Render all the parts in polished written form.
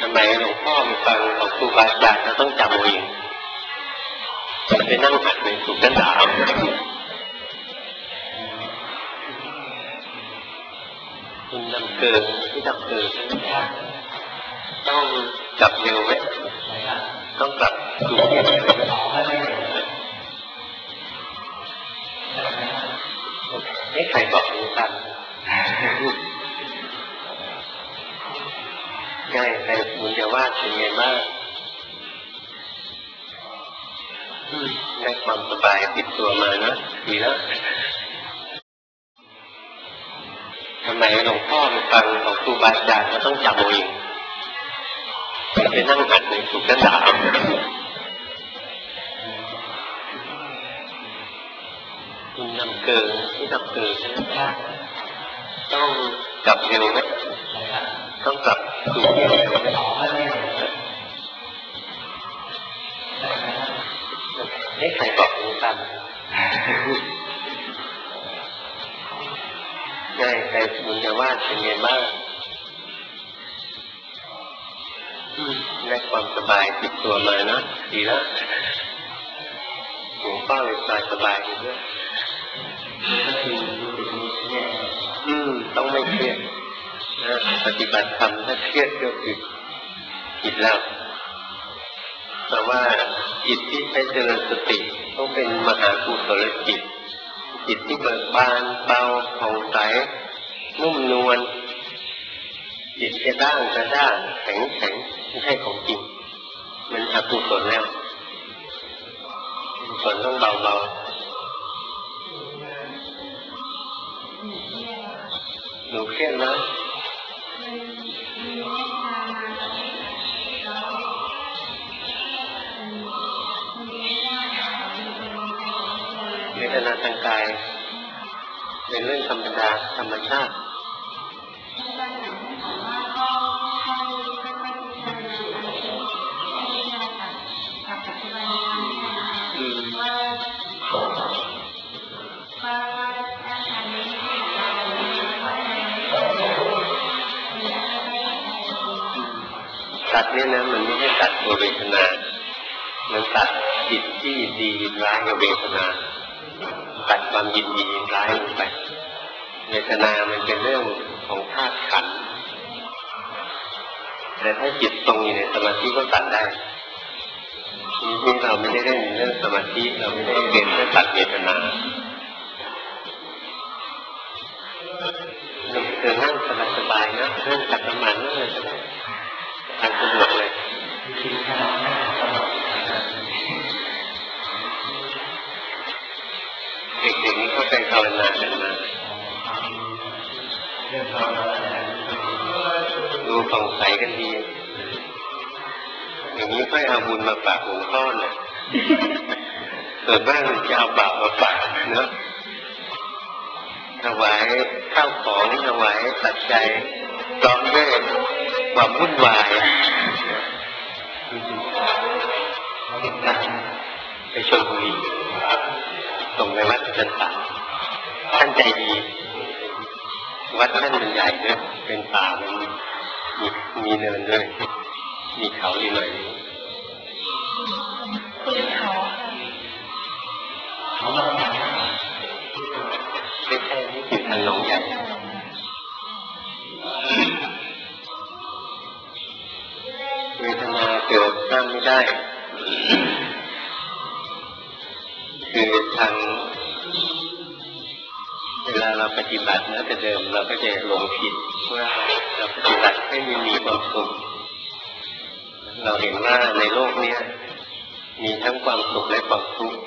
ทำไมหลวงพ่อมีฟังของครูบาอาจารย์แล้วต้องจำเอาเองไปนั่งหัดในถูกกันด่าคุณนำเกินที่ดับเกินต้องจับเร็วไหมต้องกลับถูกเร็วให้ใครบอกรู้กันใช่ใครบุญจะว่าเป็นไงบ้างได้ความสบายติดตัวมานะดีแล้วทำไมหลวงพ่อมีฟังของครูบาอาจารย์แล้วต้องจำเอาเองไปนั่งหัดในถูกกันด่าคุณนำเกินที่ดับเกินต้องกลับเร็วไหมต้องกลับถูกเร็วให้ใครบอกรู้กันใช่ใครบุญจะว่าเป็นไงบ้างได้ความสบายติดตัวมานะดีแล้วหลวงพ่อเลยสบายด้วยต้องไม่เครียดนะปฏิบัติธรรมถ้าเครียดก็ผิดแล้วแต่ว่าจิตที่ใช้เจริญสติต้องเป็นมหากุศลจิตที่เบิกบานเบาผ่องใสนุ่มนวลจิตจะด้านแข็งไม่ใช่ของจริงมันอกุศลแล้วกุศลต้องเบาหนูเครียดนะเวทนาทางกายเป็นเรื่องธรรมดาธรรมชาติตัดเนี่ยนะมันไม่ใช่ตัดตัวเวทนามันตัดจิตที่ดีร้ายกับเวทนาตัดความยินดีร้ายลงไปเวทนามันเป็นเรื่องของธาตุขันธ์แต่ถ้าจิตตรงอยู่ในสมาธิก็ตัดได้นี่เราไม่ได้เล่นเรื่องสมาธิเราไม่ได้เรียนเพื่อตัดเวทนาคือนั่งสบายๆนะนั่งจับน้ำมันนั่งเลยก็ได้ทางสะดวกเลยเด็กๆนี้เขาไปภาวนากันมาดูผ่องใสกันดีอย่างนี้ค่อยเอาบุญมาฝากหลวงพ่อน่ะส่วนมากมันจะเอาบาปมาฝากเนอะถวายข้าวของถวายปัจจัยพร้อมด้วยความวุ่นวายไปชลบุรีส่งไปวัดจันทร์ท่านใจดีวัดท่านมันใหญ่ด้วยเป็นป่ามันมีเนินด้วยมีเขาดีหน่อยไม่ใช่นี่อยู่ทางหนองใหญ่เวทนาเกิดห้ามไม่ได้คือทางเวลาเราปฏิบัตินะแต่เดิมเราก็จะหลงผิดว่าเราปฏิบัติให้มีความสุขเราเห็นว่าในโลกนี้มีทั้งความสุขและความทุกข์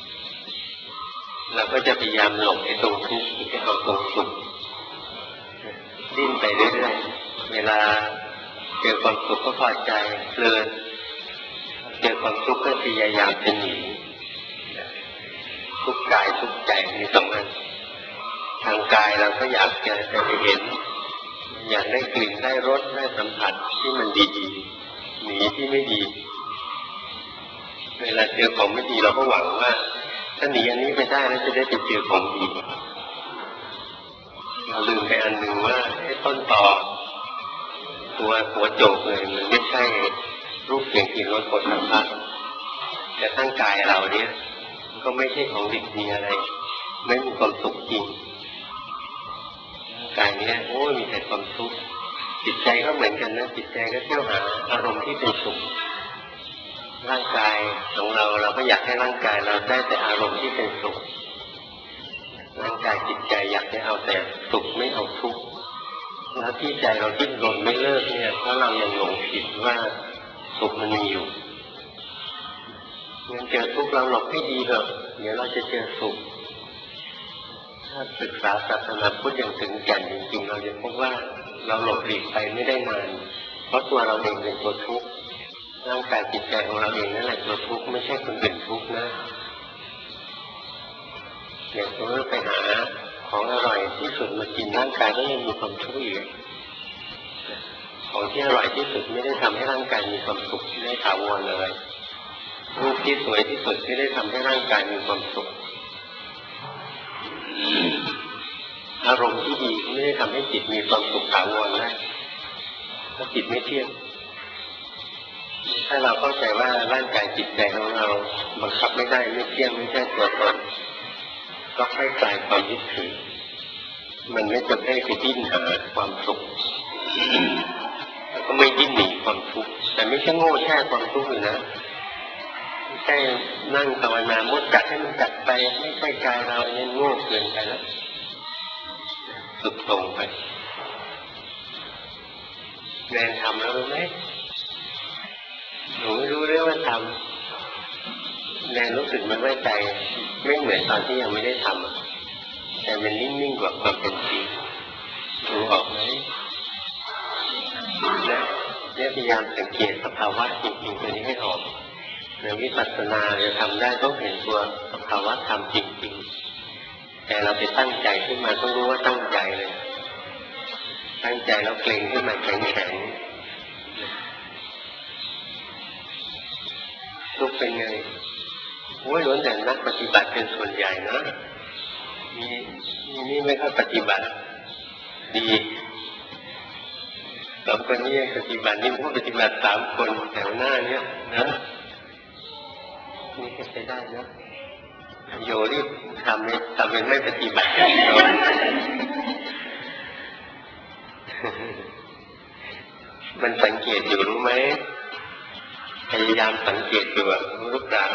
เราก็จะพยายามหลงในตรงทุกข์ที่เอาตรงสุขดิ้นไปเรื่อยๆเวลาเจอความสุขก็พอใจเพลินเจอความทุกข์ก็พยายามจะหนีทุกข์กายทุกข์ใจมีสองอันทางกายเราก็อยากจะเห็นอยากได้กลิ่นได้รสได้สัมผัสที่มันดีๆหนีที่ไม่ดีเวลาเจอของไม่ดีเราก็หวังว่าถ้าหนีอันนี้ไปได้แล้วจะได้ไปเจอของดีเราลืมไปอันหนึ่งว่าต้นตอตัวหัวโจกเลยมันไม่ใช่รูปเสียงกลิ่นรสผลสัมผัสแต่ทั้งกายเราเนี่ยก็ไม่ใช่ของดิบดีอะไรไม่มีความสุขจริงกายเนี้ยโอ้มีแต่ความทุกข์จิตใจก็เหมือนกันนะจิตใจก็เที่ยวหาอารมณ์ที่เป็นสุขร่างกายของเราก็อยากให้ร่างกายเราได้แต่อารมณ์ที่เป็นสุขร่างกายจิตใจอยากให้เอาแต่สุขไม่เอาทุกข์แล้วที่ใจเราดิ้นรนไม่เลิกเนี่ยเพราะเรายังหลงผิดว่าสุขมันมีอยู่งั้นเจอทุกข์เราหลบให้ดีเถอะเดี๋ยวเราจะเจอสุขถ้าศึกษาศาสนาพุทธอย่างถึงแก่นจริงๆเราจะพบว่าเราหลบหลีกไปไม่ได้นานเพราะตัวเราเองเป็นตัวทุกข์ร่างกายจิตใจของเราเองนั่นแหละตัวทุกข์ไม่ใช่คนอื่นทุกข์นะอย่างสมมติไปหาของอร่อยที่สุดมากินร่างกายก็ยังมีความทุกข์อยู่ของที่อร่อยที่สุดไม่ได้ทำให้ร่างกายมีความสุขได้ถาวรเลยรูปที่สวยที่สุดไม่ได้ทำให้ร่างกายมีความสุขอารมณ์ที่ดีไม่ได้ทำให้จิตมีความสุขถาวรได้เพราะจิตไม่เที่ยงถ้าเราเข้าใจว่าร่างกายจิตใจของเราบังคับไม่ได้ไม่เที่ยงไม่ใช่ตัวตนก็ค่อยคลายความยึดถือมันไม่จำเป็นไปดิ้นหาความสุขแล้วก็ไม่ดิ้นหนีความทุกข์แต่ไม่ใช่โง่แช่ความทุกข์เลยนะไม่ใช่นั่งภาวนามดกัดให้มันกัดไปไม่ใช่กายเราเนี่ยโง่เกินไปแล้วสุดตรงไปแนนทำแล้วรู้ไหมหนูไม่รู้เรื่องว่าทำแนนรู้สึกมันว่าใจไม่เหมือนตอนที่ยังไม่ได้ทำแต่มันนิ่งๆกว่าความเป็นจริงรู้ออกไหมเนี่ยพยายามสังเกตสภาวะจริงๆตัวนี้ให้ออกในวิปัสสนาจะทำได้ต้องเห็นตัวสภาวะธรรมจริงๆแต่เราไปตั้งใจขึ้นมาต้องรู้ว่าตั้งใจเลยตั้งใจแล้วเกร็งขึ้นมาแข็งๆทุกเป็นไงโอ้ยล้วนแต่นักปฏิบัติเป็นส่วนใหญ่นะนี่ไม่ค่อยปฏิบัติดีสองคนนี้ปฏิบัตินี่ผู้ปฏิบัติ3 คนแถวหน้าเนี่ยนะนี่ก็ใช้ได้นะโยรีบทำเป็นไม่ปฏิบัติมันสังเกตอยู่รู้ไหมพยายามสังเกตดูรู้หรือเปล่า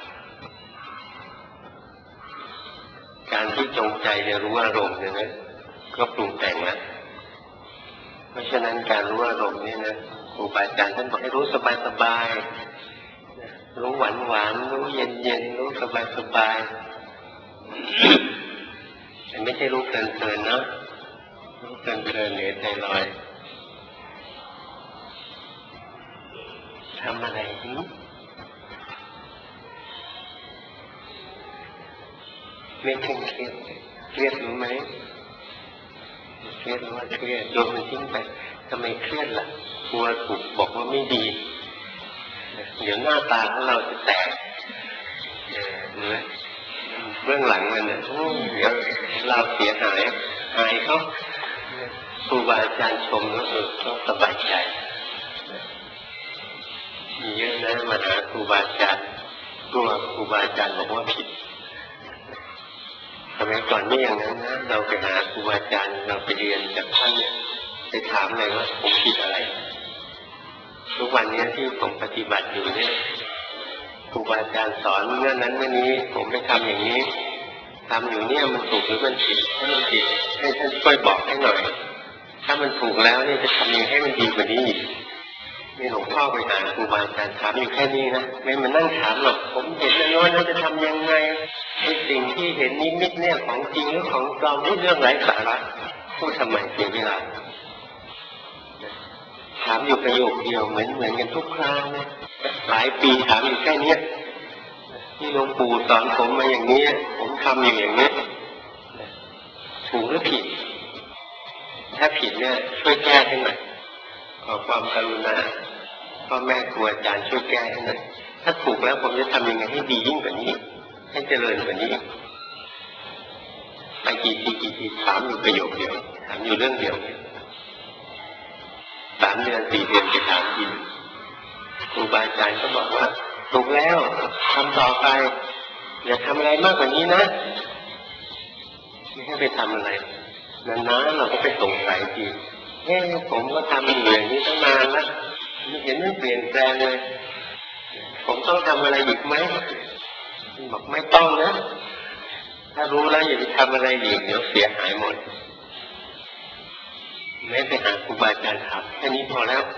การที่จงใจจะรู้อารมณ์เนี่ยนะก็ปรุงแต่งแล้วเพราะฉะนั้นการรู้อารมณ์นี่นะครูบาอาจารย์ท่านบอกให้รู้สบายๆรู้หวานๆรู้เย็นๆรู้สบายๆแต่ไม่ใช่รู้เพลินๆนะรู้เพลินๆเหนือใจลอยทำอะไรไม่เคร่งเครียดเครียดรู้ไหมเครียดรู้ว่าเครียดโยนมันทิ้งไปทำไมเครียดล่ะกลัวถูกบอกว่าไม่ดีเดี๋ยวหน้าตาของเราจะแตกเนื้อเบื้องหลังมันเนี่ยเดี๋ยวเราเสียหายอายเขาครูบาอาจารย์ชมแล้วก็สบายใจมีเยอะนะมาหาครูบาอาจารย์กลัวครูบาอาจารย์บอกว่าผิดสมัยก่อนไม่อย่างนั้นนะเราไปหาครูบาอาจารย์เราไปเรียนจากท่านเนี่ยไปถามเลยว่าผมผิดอะไรทุกวันนี้ที่ผมปฏิบัติอยู่เนี่ยครูบาอาจารย์สอนเรื่องนั้นเรื่องนี้ผมไปทำอย่างนี้ทำอยู่เนี่ยมันถูกหรือมันผิดถ้ามันผิดให้ท่านช่วยบอกให้หน่อยถ้ามันถูกแล้วเนี่ยจะทำยังไงให้มันดีกว่านี้นี่หลวงพ่อไปหาครูบาอาจารย์ถามอยู่แค่นี้นะไม่มานั่งถามหรอกผมเห็นแล้วโน้นจะทำยังไงไอ้สิ่งที่เห็นนิมิตเนี่ยของจริงหรือของปลอมนี่เรื่องไร้สาระพูดทำไมเสียเวลาถามอยู่ประโยคเดียวเหมือนกันทุกครั้งนะหลายปีถามอยู่แค่นี้ที่หลวงปู่สอนผมมาอย่างนี้ผมทำอยู่อย่างนี้ถูกหรือผิดถ้าผิดเนี่ยช่วยแก้ให้หน่อยขอความกรุณาพ่อแม่ครูอาจารย์ช่วยแก้ให้หน่อยถ้าถูกแล้วผมจะทำยังไงให้ดียิ่งกว่านี้ให้เจริญกว่านี้ไปกี่ทีถามอยู่ประโยคเดียวถามอยู่เรื่องเดียว3 3 เดือน 4 เดือนไปถามอีกครูบาอาจารย์ก็บอกว่าถูกแล้วทำต่อไปอย่าทำอะไรมากกว่านี้นะไม่ให้ไปทำอะไรนานๆเราก็ไปสงสัยทีผมก็ทำอยู่อย่างนี้ตั้งนานแล้วไม่เห็นมันเปลี่ยนแปลงเลยผมต้องทำอะไรอีกไหมบอกไม่ต้องนะถ้ารู้แล้วอย่าไปทำอะไรอีกเดี๋ยวเสียหายหมดแม้ไปหาครูบาอาจารย์ถามแค่นี้พอแล้ว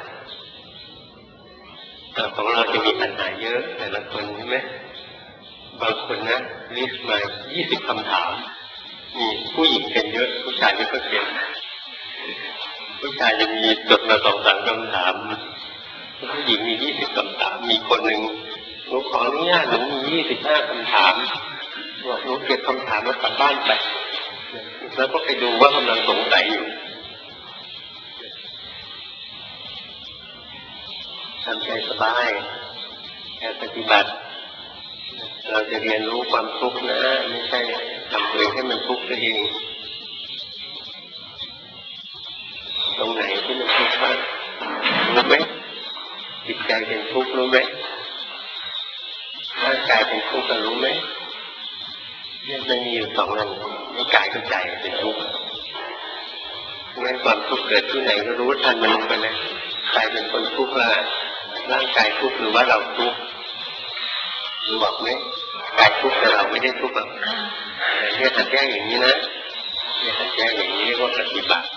แต่ของเราจะมีปัญหาเยอะแต่ละคนใช่ไหมบางคนนะลิสต์มา20 คำถามมีผู้หญิงเป็นเยอะผู้ชายไม่ค่อยเป็นผู้ชายจะมีจดมา2-3 คำถามผู้หญิงมี20 คำถามมีคนหนึ่งหนูขออนุญาตหนูมี25 คำถามบอกหนูเก็บคำถามแล้วกลับบ้านไปแล้วก็ไปดูว่ากำลังสงสัยอยู่ทำใจสบายแค่ปฏิบัติเราจะเรียนรู้ความทุกข์นะไม่ใช่ทำตัวเองให้มันทุกข์เองตรงไหนที่มันทุกข์บ้างรู้ไหมจิตใจเป็นทุกข์รู้ไหมร่างกายเป็นทุกข์กันรู้ไหมเนี่ยมันมีอยู่2 อันไม่กายกับใจเป็นทุกข์งั้นความทุกข์เกิดที่ไหนก็รู้ทันมันลงไปเลยใครเป็นคนทุกข์ล่ะร่างกายทุกข์หรือว่าเราทุกข์รู้บอกไหมกายทุกข์แต่เราไม่ได้ทุกข์หรอกเนี่ยหัดแยกอย่างนี้นะเนี่ยหัดแยกอย่างนี้เรียกว่าปฏิบัติ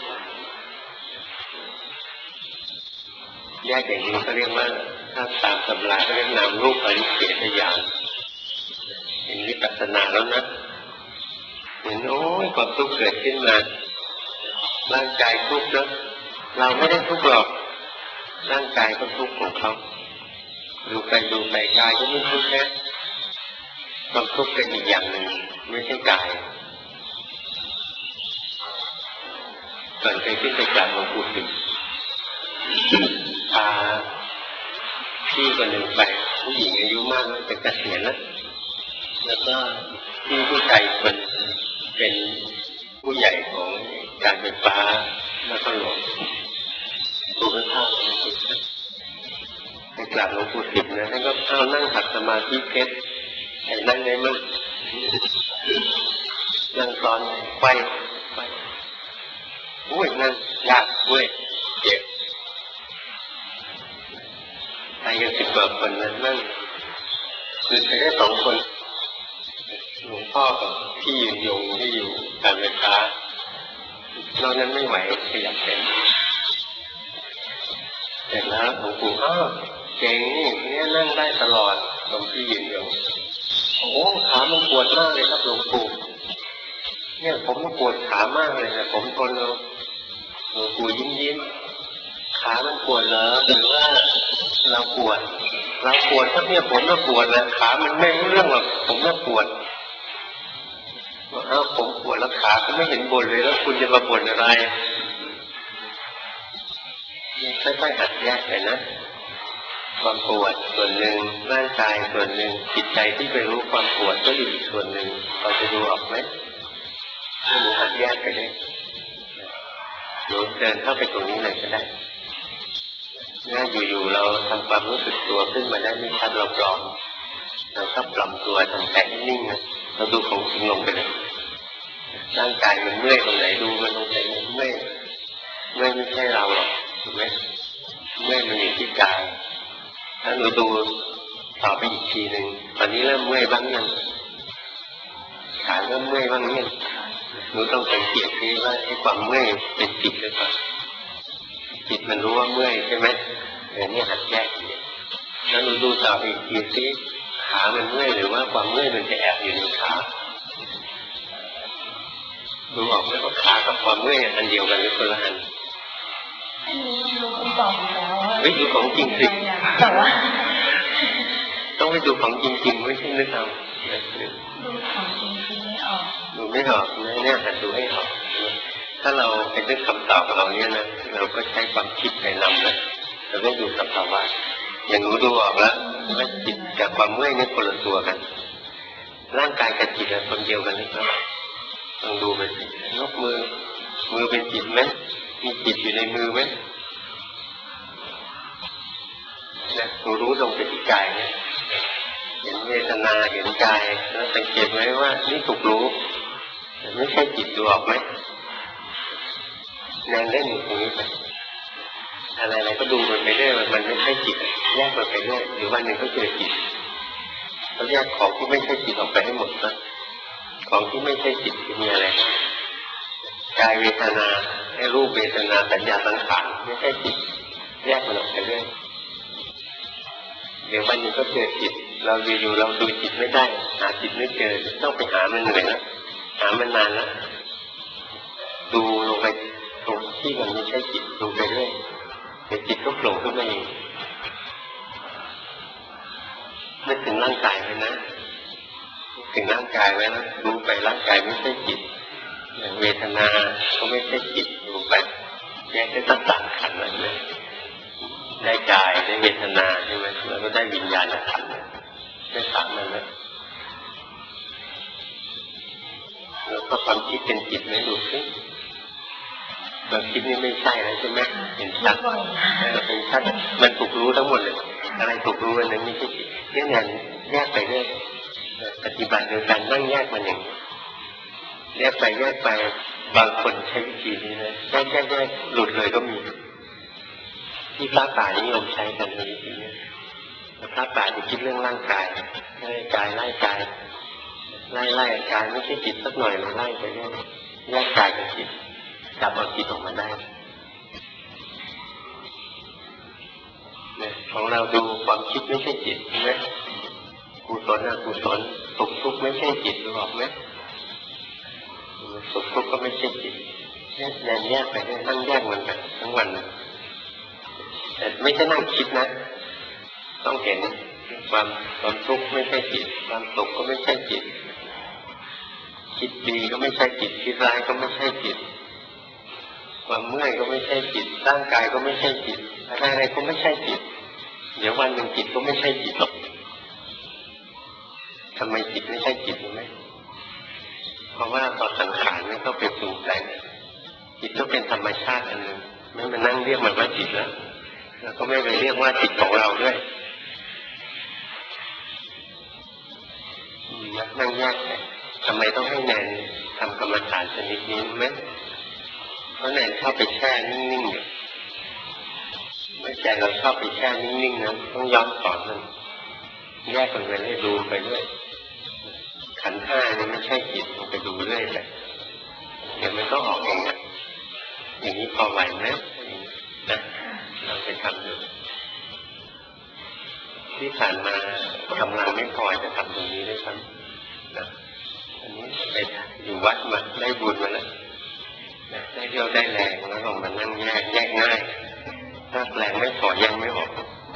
แยกอย่างนี้ก็เรียกว่าถ้าตามตำราก็เรียกนามรูปปริเฉทญาณเห็นวิปัสสนาแล้วนะเห็นโอ้ยความทุกข์เกิดขึ้นมาร่างกายทุกข์นะเราไม่ได้ทุกข์หรอกร่างกายก็ทุกข์ของเขาดูไปกายก็ไม่ทุกข์แค่ความทุกข์เป็นอีกอย่างหนึ่งไม่ใช่กายก่อนเคยขึ้นไปกราบหลวงปู่สิมพาพี่คนหนึ่งไปผู้หญิงอายุมากแล้วจะเกษียณแล้วก็พี่ผู้ชายคนเป็นผู้ใหญ่ของการไฟฟ้านครหลวงดูไม่เข้าไปกราบหลวงปู่สิมนะท่านก็เข้านั่งขัดสมาธิเพชรไอ้นั่งไงมั่งนั่งซ้อนไขว้อุ้ยนั่งยากเว้ยเจ็บไปกัน10 กว่าคนนั้นนั่งคือใช้ได้2 คนหลวงพ่อกับพี่ยืนยงที่อยู่การไฟฟ้านอกนั้นไม่ไหวขยับเสร็จแล้วหลวงปู่เก่งนี่นั่งได้ตลอดหลวงพี่ยืนยงโอ้ขามันปวดมากเลยครับหลวงปู่เนี่ยผมก็ปวดขามากเลยนะผมทนแล้วหลวงปู่ยิ้มขามันปวดเหรอหรือว่าเราปวดครับเนี่ยผมก็ปวดนะขามันไม่รู้เรื่องหรอกผมก็ปวดว่าผมปวดแล้วขาก็ไม่เห็นบ่นเลยแล้วคุณจะมาบ่นอะไรค่อยๆหัดแยกเลยนะความปวดส่วนหนึ่งร่างกายส่วนหนึ่งจิตใจที่ไปรู้ความปวดก็อยู่อีกส่วนหนึ่งเราจะดูออกไหมให้หนูหัดแยกไปเลยหนูเดินเข้าไปตรงนี้เลยก็ได้ถ้าอยู่ๆเราทำความรู้สึกตัวขึ้นมาได้ไม่ชัดเราปลอมเราก็ปลอมตัวทำใจนิ่งๆนะเราดูของจริงลงไปเลยร่างกายมันเมื่อยตรงไหนดูมันตรงไหนมันเมื่อยไม่ใช่เราหรอกถูกไหมเมื่อยมันอยู่ที่กายถ้าหนูดูต่อไปอีกทีหนึ่งตอนนี้เริ่มเมื่อยบ้างยังขาเริ่มเมื่อยบ้างยังหนูต้องสังเกตซิว่าไอ้ความเมื่อยเป็นจิตหรือเปล่าจิตมันรู้ว่าเมื่อยใช่ไหมนี่หัดแยกแล้วหนูดูต่ออีกทีซิขามันเมื่อยหรือว่าความเมื่อยมันจะแอบอยู่ในขาดูออกไหมว่าขากับความเมื่อยอันเดียวกันหรือคนละอันอันนี้รู้คำตอบอยู่แล้วดูของจริงสิแต่ว่าต้องไปดูของจริงๆไม่ใช่นึกเอาดูของจริงๆไม่ออกดูไม่ออกเนี่ยหัดดูให้ออกถ้าเราไปนึกคำตอบเราเนี่ยนะเราก็ใช้ความคิดไปนำนะเราต้องดูสภาวะอย่างหนูดูออกแล้วว่าจิตกับความเมื่อยนี่คนละตัวกันร่างกายกับจิตเป็นคนเดียวกันหรือเปล่าต้องดูไปยกมือเป็นจิตไหมมีจิตอยู่ในมือไหมรู้ลงไปที่กายเนี่ยเห็นเวทนาเห็นกายแล้วสังเกตไหมว่านี่ถูกรู้ไม่ใช่จิตดูออกไหมแนนเล่นอยู่ตรงนี้ไปอะไรๆก็ดูมันไปเรื่อยมันไม่ใช่จิตแยกมันไปเรื่อยหรือวันหนึ่งก็เจอจิตเราแยกของที่ไม่ใช่จิตออกไปให้หมดนะของที่ไม่ใช่จิตมีอะไรกายเวทนาให้รูปเวทนาสัญญาสังขารไม่ใช่จิตแยกมันออกไปเรื่อยเดี๋ยววันหนึ่งก็เจอจิตเราอยู่ๆเราดูจิตไม่ได้หาจิตไม่เจอต้องไปหามันเหนื่อยนะหามันนานแล้วดูลงไปตรงที่มันไม่ใช่จิตดูไปเรื่อยเดี๋ยวจิตก็โผล่ขึ้นมาเองนึกถึงร่างกายไว้นะนึกถึงร่างกายไว้แล้วดูไปร่างกายไม่ใช่จิตอย่างเวทนาก็ไม่ใช่จิตดูไปแยกได้ต่างๆขันธ์เลยได้กายได้เวทนาใช่ไหมแล้วก็ได้วิญญาณขันธ์ได้สามนั่นนะแล้วก็ความคิดเป็นจิตไหมดูสิความคิดนี่ไม่ใช่แล้วใช่ไหมเห็นชัดเป็นชัดมันถูกรู้ทั้งหมดเลยอะไรถูกรู้อันนั้นไม่ใช่จิตเนี่ยแยกไปเรื่อยปฏิบัติโดยการนั่งแยกมันอย่างนี้แยกไปบางคนใช้วิธีนี้นะแยกหลุดเลยก็มีที่พระป่านิยมใช้กันในวิธีนี้พระป่าจะคิดเรื่องร่างกายไล่กายไล่กายไล่กายไม่ใช่จิตสักหน่อยเลยไล่ไปเรื่อยแยกกายกับจิตจับเอาจิตออกมาได้เนี่ยของเราดูความคิดไม่ใช่จิตใช่ไหมกุศลอกุศลสุขทุกข์ไม่ใช่จิตรู้หรอกไหมสุขทุกข์ก็ไม่ใช่จิตแยกไปได้นั่งแยกมันไปทั้งวันแต่ไม่ใช่นั่งคิดนะต้องเห็นความทุกข์ไม่ใช่จิตความสุขก็ไม่ใช่จิตคิดดีก็ไม่ใช่จิตคิดร้ายก็ไม่ใช่จิตความเมื่อยก็ไม่ใช่จิตร่างกายก็ไม่ใช่จิตอะไรก็ไม่ใช่จิตเดี๋ยววันหนึ่งจิตก็ไม่ใช่จิตหรอกทำไมจิตไม่ใช่จิตรู้ไหมเพราะว่าต่อสังขารไม่ต้องไปปรุงแต่งจิตก็เป็นธรรมชาติอันหนึ่งไม่มานั่งเรียกมันว่าจิตแล้วก็ไม่ไปเรียกว่าจิตของเราด้วยนั่งแยกเลยทำไมต้องให้แนนทำกรรมฐานชนิดนี้ไหมเพราะแนนชอบไปแช่นิ่งๆอยู่ไม่ใจเราชอบไปแช่นิ่งๆนะต้องย้อนสอนมันแยกกันไปเรื่อยดูไปเรื่อยขันธ์ห้านี่ไม่ใช่จิตมันไปดูเรื่อยไปเดี๋ยวมันก็ออกเองนะอย่างนี้พอไหวไหมนะเราไปทำดูที่ผ่านมากำลังไม่พอจะทำตรงนี้ด้วยซ้ำนะอันนี้ไปอยู่วัดมาได้บุญมาแล้วได้เรี่ยวได้แรงแล้วลองมานั่งแยกง่ายถ้าแรงไม่พอยังไม่ออก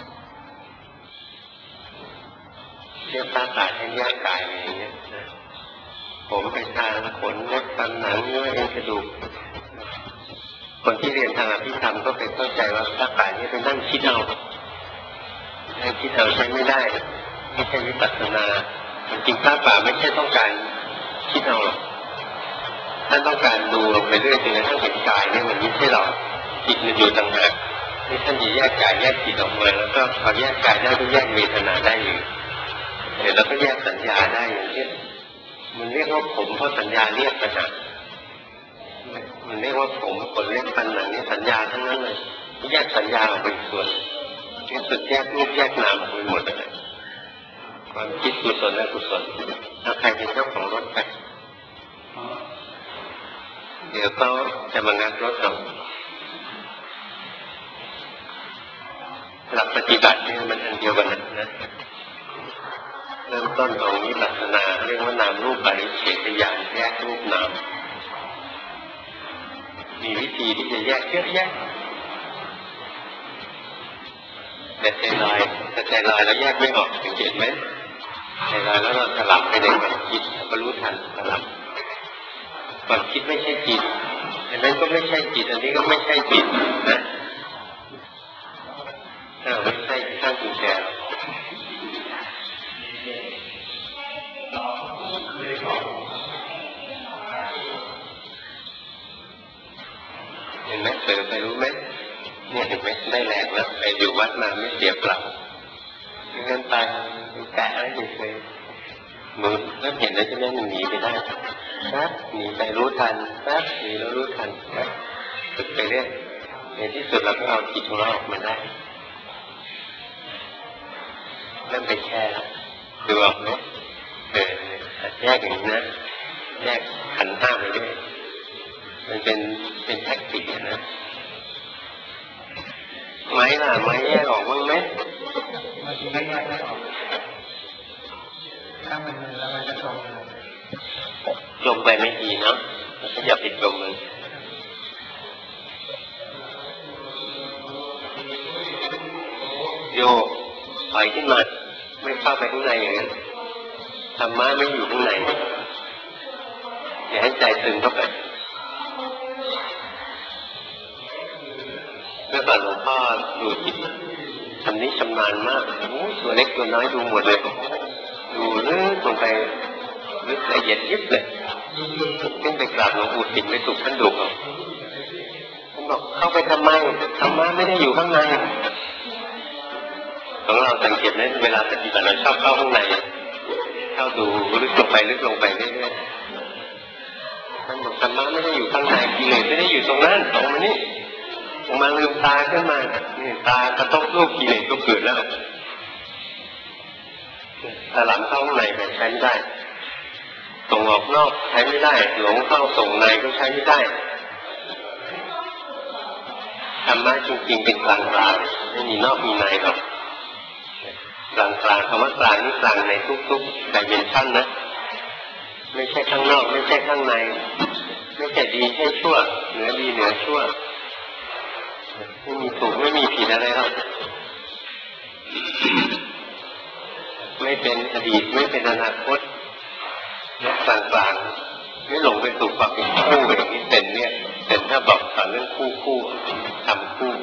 เทียบตาตาให้แยกกายอย่างเงี้ยผมไปทางขนเล็บฟันหนังเนื้อเอ็นกระดูกคนที่เรียนทางอภิธรรมก็เป็นเข้าใจว่าตาตานี่เป็นนั่งคิดเอานั่งคิดเอาใช้ไม่ได้ไม่ใช่วิปัสสนาจริงๆตาป่าไม่ใช่ต้องการคิดเอาหรอกท่านต้องการดูลงไปเรื่อยจนกระทั่งเห็นกายเนี่ยมันไม่ใช่เราจิตมันอยู่ต่างหากที่ท่านจะแยกกายแยกจิตออกมาแล้วก็พอแยกกายได้ก็แยกเวทนาได้อยู่เดี๋ยวเราก็แยกสัญญาได้อย่างเช่นมันเรียกว่าผมเพราะสัญญาเรียกขนาดมันเรียกว่าผมขนเล็บฟันหนังนี่สัญญาทั้งนั้นเลยแยกสัญญาออกไปส่วนที่สุดแยกรูปแยกนามออกไปหมดเลยความคิดกุศลและกุศลถ้าใครเป็นเจ้าของรถไปเดี๋ยวเขาจะมางัดรถเราหลักปฏิบัติเนี่ยมันอันเดียวกันนะเริ่มต้นของวิปัสสนาเรียกว่านามรูปปริเฉทญาณแยกรูปนามมีวิธีที่จะแยกเยอะแยะแต่ใจลอยแล้วแยกไม่ออกสังเกตไหมใจลอยแล้วเราสลับไปในความคิดก็รู้ทันสลับความคิดไม่ใช่จิตอันนั้นก็ไม่ใช่จิตอันนี้ก็ไม่ใช่จิตนะไม่ใช่ข้างกุญแจเห็นไหมเผลอไปรู้ไหมเนี่ยเห็นไหมได้แรงแล้วไปอยู่วัดมาไม่เสียเปล่างั้นตายแกะอะไรอยู่เลยมือเริ่มเห็นแล้วจะได้มันหนีไปได้ครับหนีไปรู้ทันครับหนีแล้วรู้ทันครับฝึกไปเรื่อยในที่สุดเราก็เอาจิตของเราออกมาได้เริ่มไปแช่ดูออกไหมแยกอย่างนี้นะแยกขันธ์ห้าไปด้วยมันเป็นแท็กติกนะไม้ล่ะไม้แยกออกบ้างไหมบางทีก็แยกไม่ออกถ้ามันแล้วมันจะจมไปไม่ดีเนาะก็อย่าไปจมมันโยถอยขึ้นมาไม่เข้าไปข้างในอย่างนั้นธรรมะไม่อยู่ข้างในอย่าให้ใจตึงเข้าไปเมื่อก่อนหลวงพ่อดูจิตทำนี้ชำนาญมากตัวเล็กตัวน้อยดูหมดเลยดูลึกลงไปลึกละเอียดยิบเลยขึ้นไปกราบหลวงปู่สิมไปถูกท่านดุเอาท่านบอกเข้าไปทำไมธรรมะไม่ได้อยู่ข้างในของเราสังเกตไหมเวลาปฏิบัติเราชอบเข้าข้างในเข้าดูลึกลงไปลึกลงไปเรื่อยๆท่านบอกธรรมะไม่ได้อยู่ข้างในกิเลสไม่ได้อยู่ตรงนั้นตรงนี้ออกมาลืมตาขึ้นมานี่ตากระทบรูปกิเลสก็เกิดแล้วถ้าหลังเข้าข้างในไปใช้ไม่ได้ส่งออกนอกใช้ไม่ได้หลงเข้าส่งในก็ใช้ไม่ได้ธรรมะจริงๆเป็นกลางกลางไม่มีนอกมีในหรอกกลางกลางคำว่ากลางนี่กลางในทุกๆดิเมนชั่นนะไม่ใช่ข้างนอกไม่ใช่ข้างในไม่ใช่ดีให้ชั่วเหนือดีเหนือชั่วไม่มีถูกไม่มีผิดอะไรหรอกไม่เป็นอดีตไม่เป็นอนาคตกลางกลางไม่หลงไปสู่ความเป็นคู่อย่างนี้เป็นเนี่ยเป็นถ้าบอกสอนเรื่องคู่ทำคู่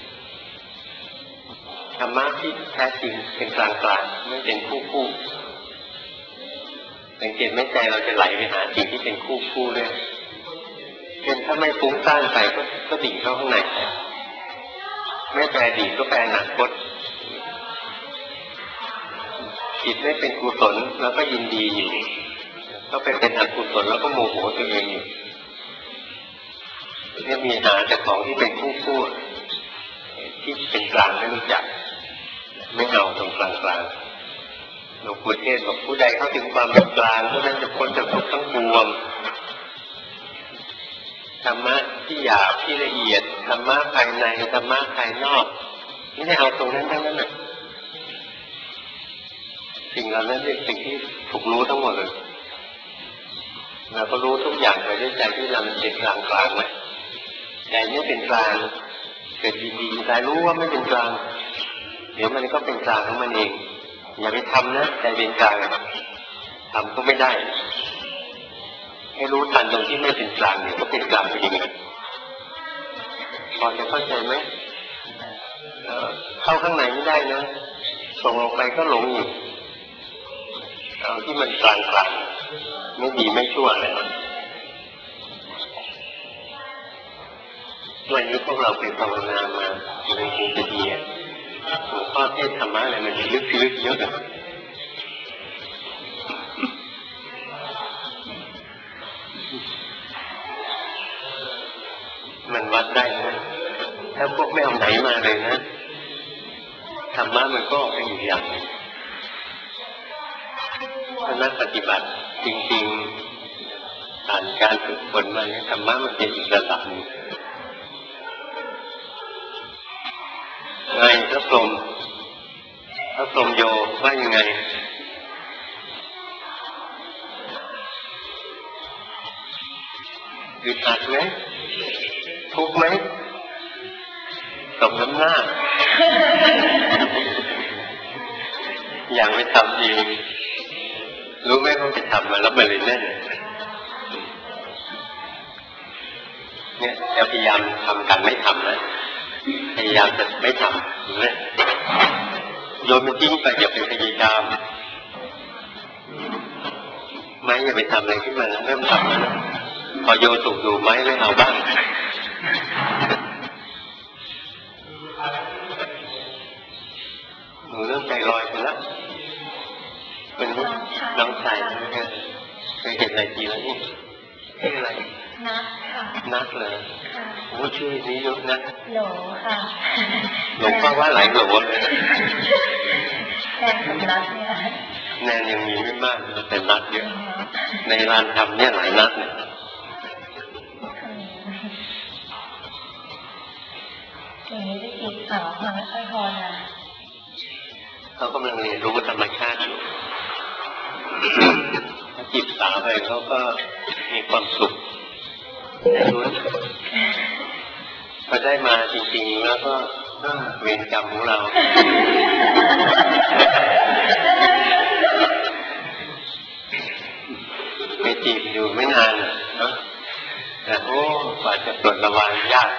ธรรมะที่แท้จริงเป็นกลางกลางไม่เป็นคู่สังเกตไหมใจเราจะไหลไปหาสิ่งที่เป็นคู่เลยเช่นถ้าไม่ฟุ้งซ่านไปก็ดิ่งเข้าข้างในไม่แปรดีก็แปรอนาคตจิตไม่เป็นกุศลแล้วก็ยินดีอยู่ก็เป็นอกุศลแล้วก็โมโหตัวเองอยู่เนี่ยมีหาแต่ของที่เป็นคู่ที่เป็นกลางไม่รู้จักไม่เอาตรงกลางหลวงปู่เทศบอกผู้ใดเข้าถึงความเป็นกลางผู้นั้นจะพ้นจากทุกข์ทั้งปวงธรรมะที่หยาบที่ละเอียดธรรมะภายในธรรมะภายนอกไม่ได้เอาตรงนั้นทั้งนั้นน่ะสิ่งเหล่านั้นเป็นสิ่งที่ถูกรู้ทั้งหมดเลยเราก็รู้ทุกอย่างไปด้วยใจที่เราเป็นกลางไหมใจไม่เป็นกลางเกิดดีๆใจรู้ว่าไม่เป็นกลางเดี๋ยวมันก็เป็นกลางของมันเองอย่าไปทำนะใจเป็นกลางทำก็ไม่ได้ให้รู้ทันตรงที่ไม่เป็นกลางเนี่ยก็เป็นกลางไปเองพอจะเข้าใจไหมเข้าข้างในไม่ได้นะส่งออกไปก็หลงอยู่เอาที่มันกลางไม่ดีไม่ชั่วเลยวันนี้พวกเราไปภาวนามามันคงจะดีหลวงพ่อเทศธรรมะอะไรมันลึกเยอะมันวัดได้นะถ้าพวกไม่เอาไหนมาเลยนะธรรมะมันก็เป็นอีกอย่างนึงถ้านักปฏิบัติจริงๆผ่านการฝึกฝนมาเนี่ยธรรมะมันเป็นอีกระดับนึงไงพระพรหมโยว่ายังไงอึดอัดไหมทุกข์ไหมสมน้ำหน้าอย่างไม่ทำเองรู้ไหมเขาจะทำมาแล้วมันเลยแน่นเนี่ยจะพยายามทำกันไม่ทำนะพยายามจะไม่ทำรู้ไหมโยนมันทิ้งไปอย่าไปพยายามไม่อย่าไปทำอะไรขึ้นมาเริ่มทำแล้วนะพอโยนถูกดูไหมไม่เอาบ้างนูเริ่มใจลอยไปแล้วเป็นน้องชายใช่ไหมครับเคยเห็นอะไรทีแล้วนี่ชื่ออะไรนักค่ะนักเลยโอ้ชื่อนี้เยอะนะโหลค่ะหลวงพ่อว่าหลายโหลเลยแทนกับนักเนี่ยแนนยังมีไม่มากแต่นักเยอะในร้านทำเนี่ยหลายนักเนี่ยอย่างนี้จะจีบสาวมาไม่ค่อยพอนะเขากำลังเรียนรู้ธรรมชาติอยู่ถ้าจีบสาวไปเขาก็มีความสุขได้รู้พอได้มาจริงๆแล้วก็เวรกรรมของเราไม่จีบอยู่ไม่นานนะแต่โอ้กว่าจะปลดระวางยาก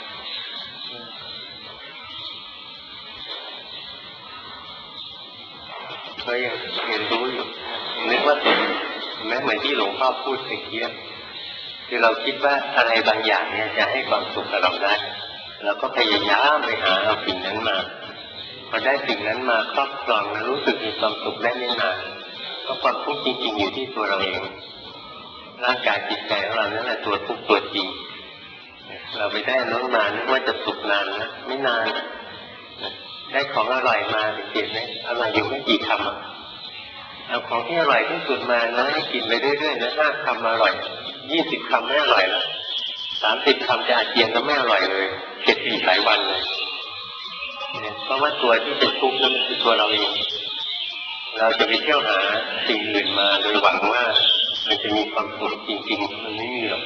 ก็ยังเรียนรู้อยู่นึกว่าแม้เหมือนที่หลวงพ่อพูดเมื่อกี้คือเราคิดว่าอะไรบางอย่างเนี่ยจะให้ความสุขกับเราได้เราก็พยายามไปหาเอาสิ่งนั้นมาพอได้สิ่งนั้นมาครอบครองแล้วรู้สึกมีความสุขได้ไม่นานก็ความทุกข์จริงๆอยู่ที่ตัวเราเองร่างกายจิตใจของเรานั่นแหละตัวทุกข์ตัวจริงเราไปได้น้องนานนึกว่าจะสุขนานนะไม่นานได้ของอร่อยมาเห็นไหมอร่อยอยู่ไม่กี่คำเอาของที่อร่อยที่สุดมานะให้กินไปเรื่อยๆนะ5 คำอร่อย20 คำไม่อร่อยแล้ว30 คำจะอาเจียนแล้วไม่อร่อยเลยเก็บอีกหลายวันเลยเพราะว่าตัวที่เป็นทุกข์นั้นคือตัวเราเองเราจะไปเที่ยวหาสิ่งอื่นมาโดยหวังว่ามันจะมีความสุขจริงๆมันไม่มีหรอก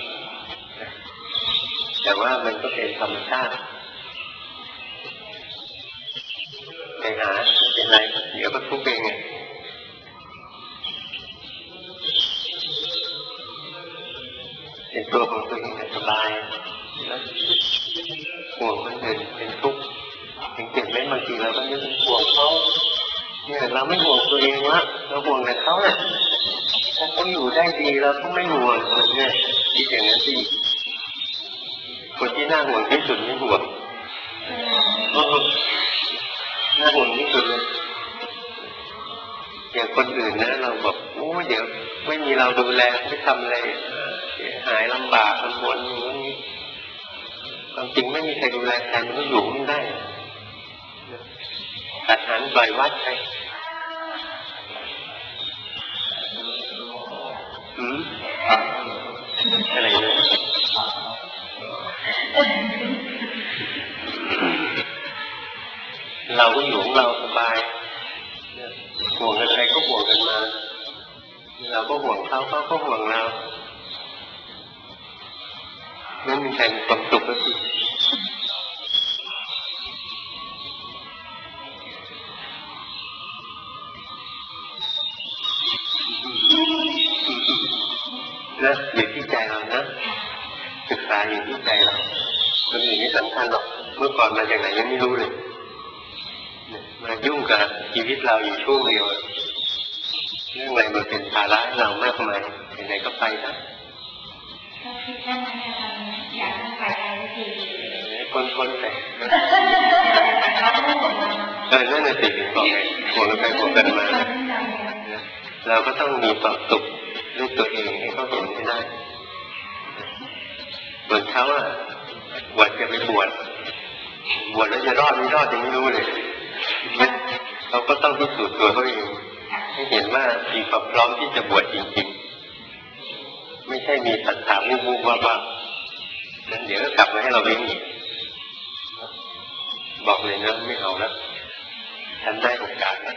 แต่ว่ามันก็เป็นธรรมชาติไปหาเป็นไรเดี๋ยวก็ทุกข์เองไงเป็นตัวของตัวเองสบายแล้วห่วงคนอื่นเป็นทุกข์ถึงเจ็บไหมบางทีเราก็นึกห่วงเขาเนี่ยเราไม่ห่วงตัวเองวะเราห่วงแต่เขาเนี่ยถ้าเขาอยู่ได้ดีเราก็ไม่ห่วงเนี่ยคิดอย่างนั้นสิคนที่น่าห่วงที่สุดไม่ห่วงน่าห่วงที่สุดเลยอย่างคนอื่นนะเราบอกโอ้เดี๋ยวไม่มีเราดูแลไม่ทำอะไรหายลำบากลำบนอย่างนี้ความจริงไม่มีใครดูแลใครมันก็อยู่ไม่ได้ตัดหันปล่อยวัดไปอะไรเนี่ยเราก็อยู่ของเราสบายห่วงกันใครก็ห่วงกันมาเราก็ห่วงเขาเขาก็ห่วงเราไม่มีใครมีความสุขก็คือนะอยู่ที่ใจเรานะศึกษาอยู่ที่ใจเราคนอื่นไม่สำคัญหรอกเมื่อก่อนมาจากไหนยังไม่รู้เลยมายุ่งกับชีวิตเราอยู่ช่วงเดียวเรื่องอะไรมันเป็นภาระเรามากมายไหนก็ไปนะที่ท่านอยากไปอะไรทีคนไปนั่นน่ะสิถึงบอกไงห่วงกันไปห่วงกันมาเราก็ต้องมีความสุขด้วยตัวเองให้เขาเห็นให้ได้เหมือนเขาบวชจะไปบวชแล้วจะรอดไม่รอดยังไม่รู้เลยเขาก็ต้องพิสูจน์ตัวเขาเองให้เห็นว่ามีความพร้อมที่จะบวชจริงๆไม่ใช่มีศรัทธามุ่งว่านั้นเดี๋ยวก็กลับมาให้เราเองอีกบอกเลยนะไม่เอาแล้วฉันได้โอกาสแล้ว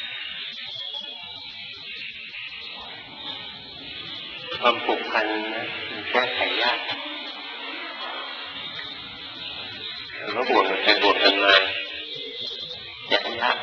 ความผูกพันนะมันแก้ไขยากแล้วบวกกันไปบวกกันมาอยาก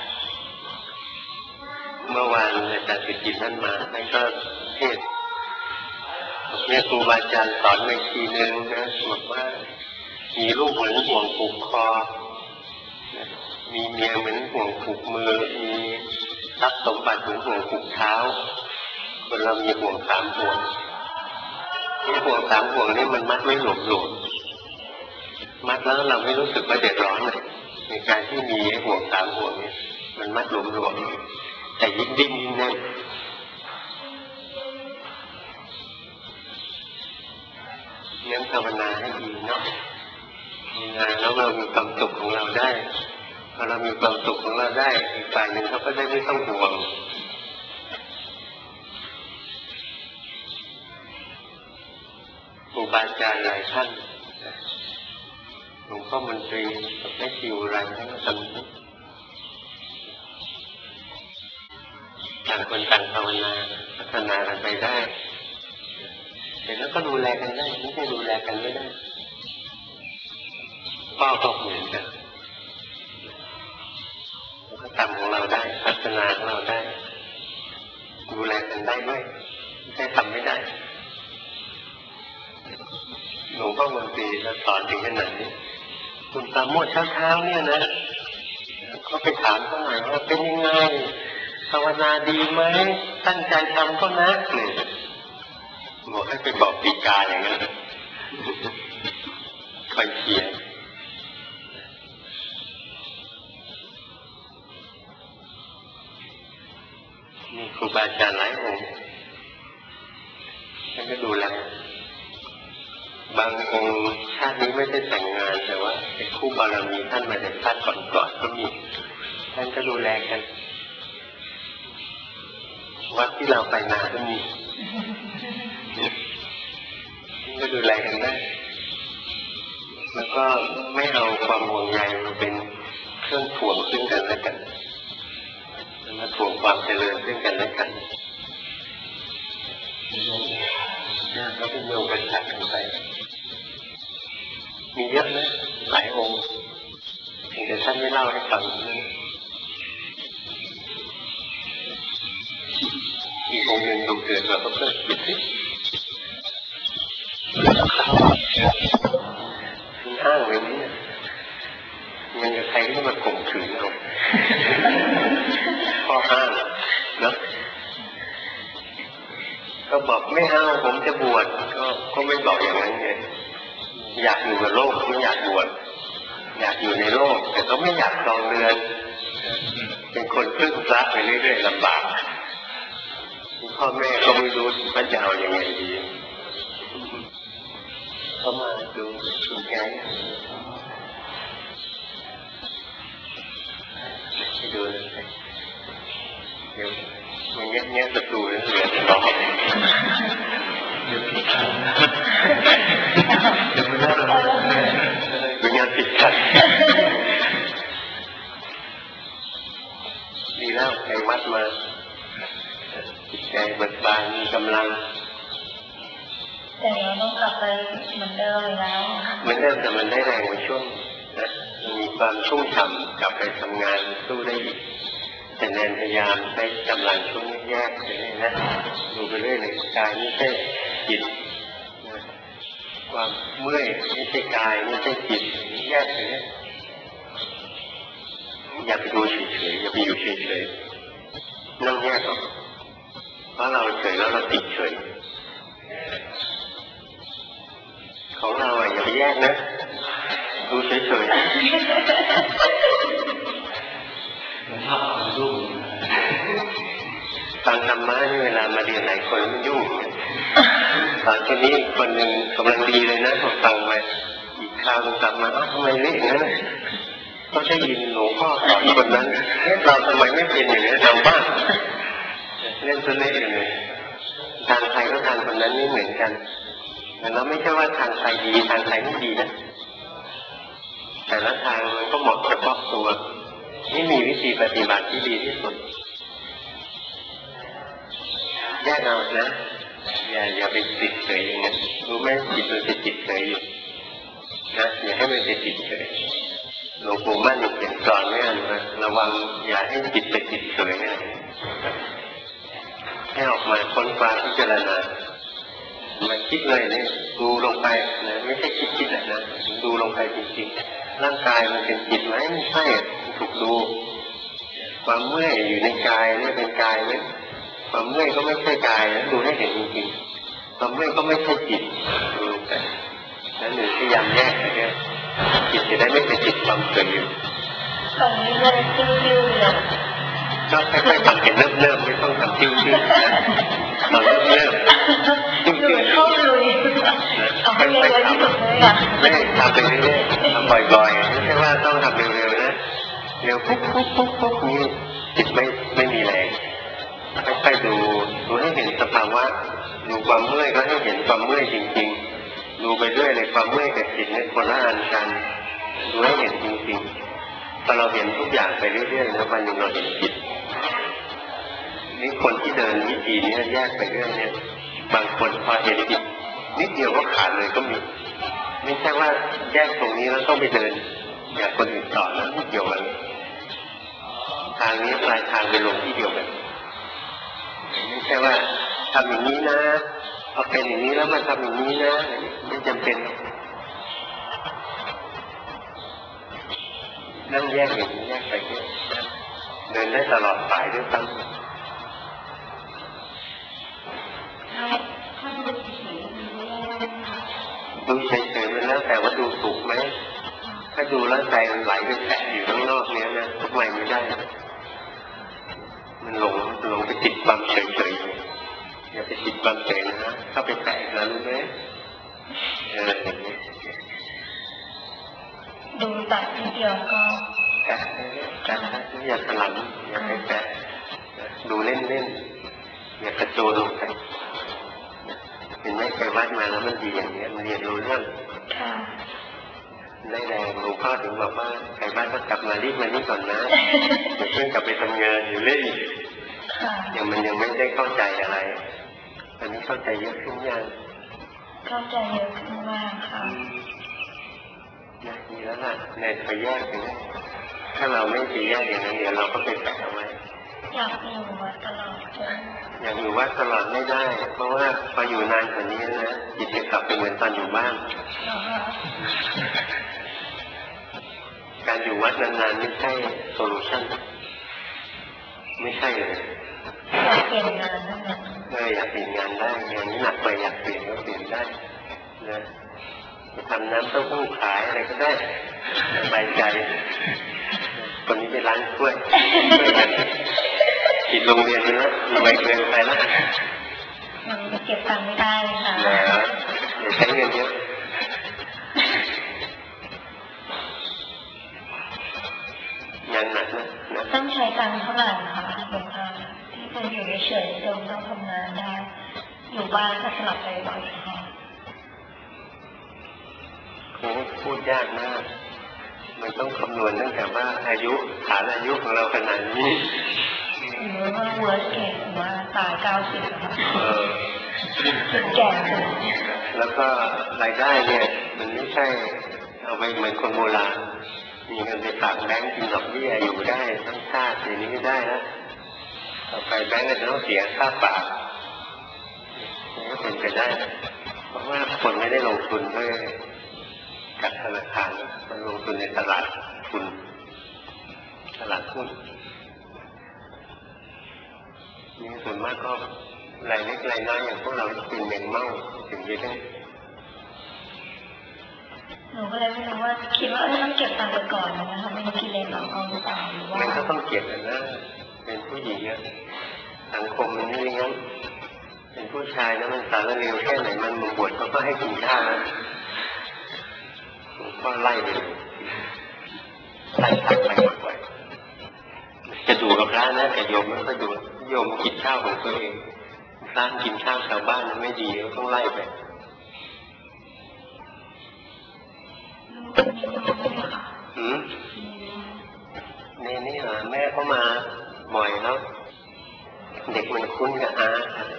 เมื่อวานอาจารย์สุจิตท่านมาท่านก็เทศเนี่ยครูบาอาจารย์สอนในทีนึงนะบอกว่ามีลูกเหมือนห่วงผูกคอมีเมียเหมือนห่วงผูกมือมีทรัพย์สมบัติเหมือนห่วงผูกเท้าคนเรามีห่วง3 ห่วงที่ห่วง3 ห่วงนี่มันมัดไม่หลวมมัดแล้วเราไม่รู้สึกว่าเดือดร้อนเลยในการที่มีห่วง3 ห่วงนี้มันมัดหลวมแต่ยิ่งดิ้นยิ่งแน่นงั้นภาวนาให้ดีเนาะแล้วเรามีความสุขของเราได้พอเรามีความสุขของเราได้อีกฝ่ายหนึ่งเขาก็ได้ไม่ต้องห่วงครูบาอาจารย์หลายท่านหลวงพ่อมนตรีกับแม่ชีวรัยท่านก็ทำต่างคนต่างภาวนาพัฒนากันไปได้แต่แล้วก็ดูแลกันได้ไม่ใช่ดูแลกันไม่ได้พ่อก็เหมือนกันเราก็ทำของเราได้พัฒนาของเราได้ดูแลกันได้ด้วยไม่ใช่ทำไม่ได้หลวงพ่อมนตรีท่านสอนถึงขนาดนี้คุณปราโมทย์เช้าๆเนี่ยนะก็ไปถามเขาหน่อยว่าเป็นยังไงภาวนาดีไหมตั้งใจทำก็นะเนี่ยบอกให้ไปบอกปีกาอย่างนั้นคอยเขียนมีครูบาอาจารย์หลายองค์ท่านก็ดูแลบางองค์ชาตินี้ไม่ได้แต่งงานแต่ว่าเป็นคู่บารมีท่านมาจากชาติก่อนๆก็มีท่านก็ดูแลกันวัดที่เราไปนาก็มีก็ดูแลกันได้แล้วก็ไม่เอาความห่วงใยมาเป็นเครื่องถ่วงซึ่งกันและกันมาถ่วงความเจริญซึ่งกันและกันแล้วก็โยงกันจัดกันไปมีเยอะนะหลายองค์แต่ท่านไม่เล่าให้ฟังอีกองค์หนึ่งดูเกิดมาก็เพิ่มคิดสิมันอ้างไว้นี่มันจะใครที่มาข่มขืนเราข้ออ้างนะก็บอกไม่เอาผมจะบวชก็ไม่บอกอย่างนั้นไงอยากอยู่กับโลกไม่อยากบวชอยากอยู่ในโลกแต่ก็ไม่อยากครองเรือนเป็นคนพึ่งพระไปเรื่อยๆลำบากพ่อแม่ก็ไม่รู้ว่าจะเอาอย่างไงดีเขามาดูแกให้ดูเดี๋ยวมันแง่ประตูเหลือล้อเดี๋ยวผิดขันเดี๋ยวไม่ได้เป็นงานผิดขันดีแล้วไปวัดมาจิตใจเบิกบานมีกำลังแต่เราต้องกลับไปเหมือนเดิมแล้วเหมือนเดิมแต่มันได้แรงในช่วงนะมีความชุ่มฉ่ำกลับไปทำงานสู้ได้อีกแต่แนนพยายามใช้กำลังช่วงแยกไปเลยนะดูไปเรื่อยเลยกายไม่ใช่จิตความเมื่อยไม่ใช่กายไม่ใช่จิตแยกไปเลยอย่าไปดูเฉยๆอย่าไปอยู่เฉยๆนั่งแยกออกเพราะเราเฉยแล้วเราติดเฉยของเราอย่าไปแยกนะดูเฉยๆฟังธรรมะนี่เวลามาเรียนหลายคนมันยุ่งตอนนี้คนหนึ่งกำลังดีเลยนะผมฟังไปอีกคราวนึงกลับมาทำไมเละอย่างนั้นก็ได้ยินหลวงพ่อสอนคนนั้นเราทำไมไม่เป็นอย่างนี้ทำบ้างเล่นตัวเล่นเลยทางใครก็ทางคนนั้นไม่เหมือนกันแต่เราไม่ใช่ว่าทางใครดีทางใครไม่ดีนะแต่ละทางมันก็เหมาะเฉพาะตัวนี่มีวิธีปฏิบัติที่ดีที่สุดแยกเอานะอย่าไปติดเฉยอย่างนั้นรู้ไหมจิตมันจะติดเฉยอยู่นะอย่าให้มันติดเฉยหลวงปู่มั่นเขียนสอนไว้นะระวังอย่าให้จิตไปติดเฉยนะให้ออกมาค้นคว้าพิจารณามาคิดเลยเนี่ยดูลงไปนะไม่ใช่คิดนะดูลงไปจริงๆร่างกายมันเป็นจิตไหมไม่ใช่ถูกดูความเมื่อยอยู่ในกายเนี่ยเป็นกายไหมความเมื่อยก็ไม่ใช่กายนะดูให้เห็นจริงๆความเมื่อยก็ไม่ใช่จิตดูลงไปนั้นหนึ่งพยายามแยกเนี่ยจิตจะได้ไม่เป็นจิตความเกิดอยู่ตรงนี้เลยติ้วๆเลยก็ค่อยๆทำเป็นเริ่มๆไม่ต้องทำติ้วๆเราเริ่มๆดูเข้าลุยเอาให้เร็วที่สุดเลยอ่ะไม่ทำไปเรื่อยๆทำบ่อยๆไม่ใช่ว่าต้องทำเร็วๆนะเร็วปุ๊บนี่จิตไม่มีแรงค่อยๆดูให้เห็นสภาวะดูความเมื่อยก็ให้เห็นความเมื่อยจริงๆดูไปเรื่อยเลยความเมื่อยกับจิตเนี่ยคนละอันกันดูให้เห็นจริงๆพอเราเห็นทุกอย่างไปเรื่อยๆนะวันหนึ่งเราเห็นจิตนี่คนที่เดินวิธีนี้แยกไปเรื่อยเนี่ยบางคนพอเห็นจิตนิดเดียวก็ขาดเลยก็มีไม่ใช่ว่าแยกตรงนี้แล้วต้องไปเดินอย่างคนอื่นต่อแล้วนิดเดียวกันทางนี้ปลายทางไปลงที่เดียวกันไม่ใช่ว่าทำอย่างนี้นะเอาเป็นอย่างนี้แล้วมาทำอย่างนี้นะไม่จำเป็นนั่งแยกอย่างนี้แยกไปเรื่อยเดินได้ตลอดสายด้วยซ้ำดูเฉยๆมันแล้วแต่ว่าดูถูกไหมถ้าดูแล้วใจมันไหลไปแตะอยู่ข้างนอกเนี้ยนะทุกวันไม่ได้มันหลงไปติดความเฉยๆอย่าไปติดความเฉยนะเข้าไปแตะแล้วรู้ไหมดูตัดทีเดียวก็แตะอย่าถลำอย่าไปแตะดูเล่นๆอย่ากระโจนลงไปเห็นไหมไปวัดมาแล้วมันดีอย่างนี้มันเรียนรู้เรื่องได้แรงหลวงพ่อถึงบอกว่าใครบ้านก็กลับมารีบมานี่ก่อนนะเดี๋ยวเพื่อนกลับไปทำงานอยู่เล่นอย่างมันยังไม่ได้เข้าใจอะไรตอนนี้เข้าใจเยอะขึ้นยังเข้าใจเยอะขึ้นมากค่ะดีแล้วล่ะในไปแยกไปนะถ้าเราไม่ไปแยกอย่างนั้นเดี๋ยวเราก็ไปแปะเอาไว้อยากอยู่วัดตลอดอยากอยู่วัดตลอดไม่ได้เพราะว่าพออยู่นานกว่านี้นะจิตจะกลับไปเหมือนตอนอยู่บ้านการอยู่วัดนานๆไม่ใช่โซลูชันไม่ใช่เลยอยากเปลี่ยนงานได้อยากเปลี่ยนงานได้งานนี้หนักไปอยากเปลี่ยนก็เปลี่ยนได้นะทำน้ำเต้าหู้ขายอะไรก็ได้สบายใจคนนี้ไปร้านกล้วยติดโรงเรียนไปแล้วรวยเกินไปแล้วมันเก็บตังค์ไม่ได้เลยค่ะเดี๋ยวใช้เงินเยอะงานหนักนะต้องใช้ตังค์เท่าไหร่คะหลวงพ่อที่คนอยู่เฉยๆต้องทำงานได้อยู่บ้านก็สลับไปบ่อยค่ะพูดยากมากมันต้องคำนวณตั้งแต่ว่าอายุฐานอายุของเราขนาดนี้หรือว่าเวิร์สเกตว่าตาย90ค่ะถึงแก่แล้วก็รายได้เนี่ยมันไม่ใช่เอาไปเหมือนคนโบราณมีเงินไปฝากแบงก์กินดอกเบี้ยอยู่ได้ทั้งชาติอย่างนี้ไม่ได้นะต่อไปแบงก์ก็จะต้องเสียค่าฝากก็เป็นไปได้เพราะว่าคนไม่ได้ลงทุนด้วยกับธนาคารมันลงทุนในตลาดทุนตลาดหุ้นนี่ส่วนมากก็รายเล็กรายน้อยอย่างพวกเราเป็นเมงเม่าถึงจะได้หนูก็เลยไม่รู้ว่าคิดว่าต้องเก็บตังค์ไปก่อนนะคะไม่คิดเลยหรอกเอาหรือเปล่าหรือว่ามันก็ต้องเก็บนะเป็นผู้หญิงเนี่ยสังคมมันไม่อย่างนั้นเป็นผู้ชายนะมันสารเลวแค่ไหนมันบวชเขาก็ให้กินข้าวนะก็ไล่ไปไล่ทักไปบ่อยจะดูกับพระนะแต่โยมไม่ค่อยดูโยมกินข้าวของตัวเองพระกินข้าวชาวบ้านนั้นไม่ดีต้องไล่ไปนี่เหรอแม่เขามาบ่อยแล้วเด็กมันคุ้นกับอา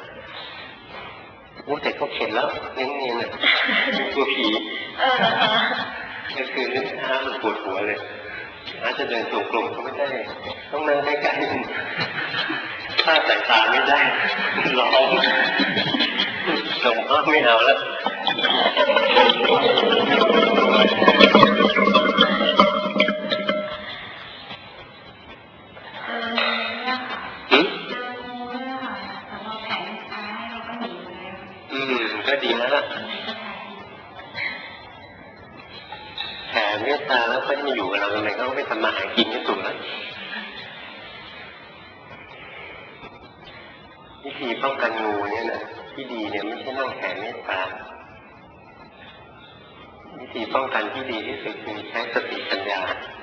แต่เขาเข็ดแล้วเลี้ยงเนี่ยนะตัวผีก็คืออามันปวดหัวเลยอาจะเดินตัวกลมก็ไม่ได้ต้องนั่งใกล้ๆถ้าสายตาไม่ได้ร้องส่งก็ไม่เอาแล้วก็ดีแล้วล่ะแผ่เมตตาแล้วเขาจะมาอยู่กับเราทำไมเขาไม่ทำมาหากินก็ถูกแล้วป้องกันงูเนี่ยนะที่ดีเนี่ยไม่ใช่นั่งแผ่เมตตาวิธีป้องกันที่ดีที่สุดคือใช้สติปัญญา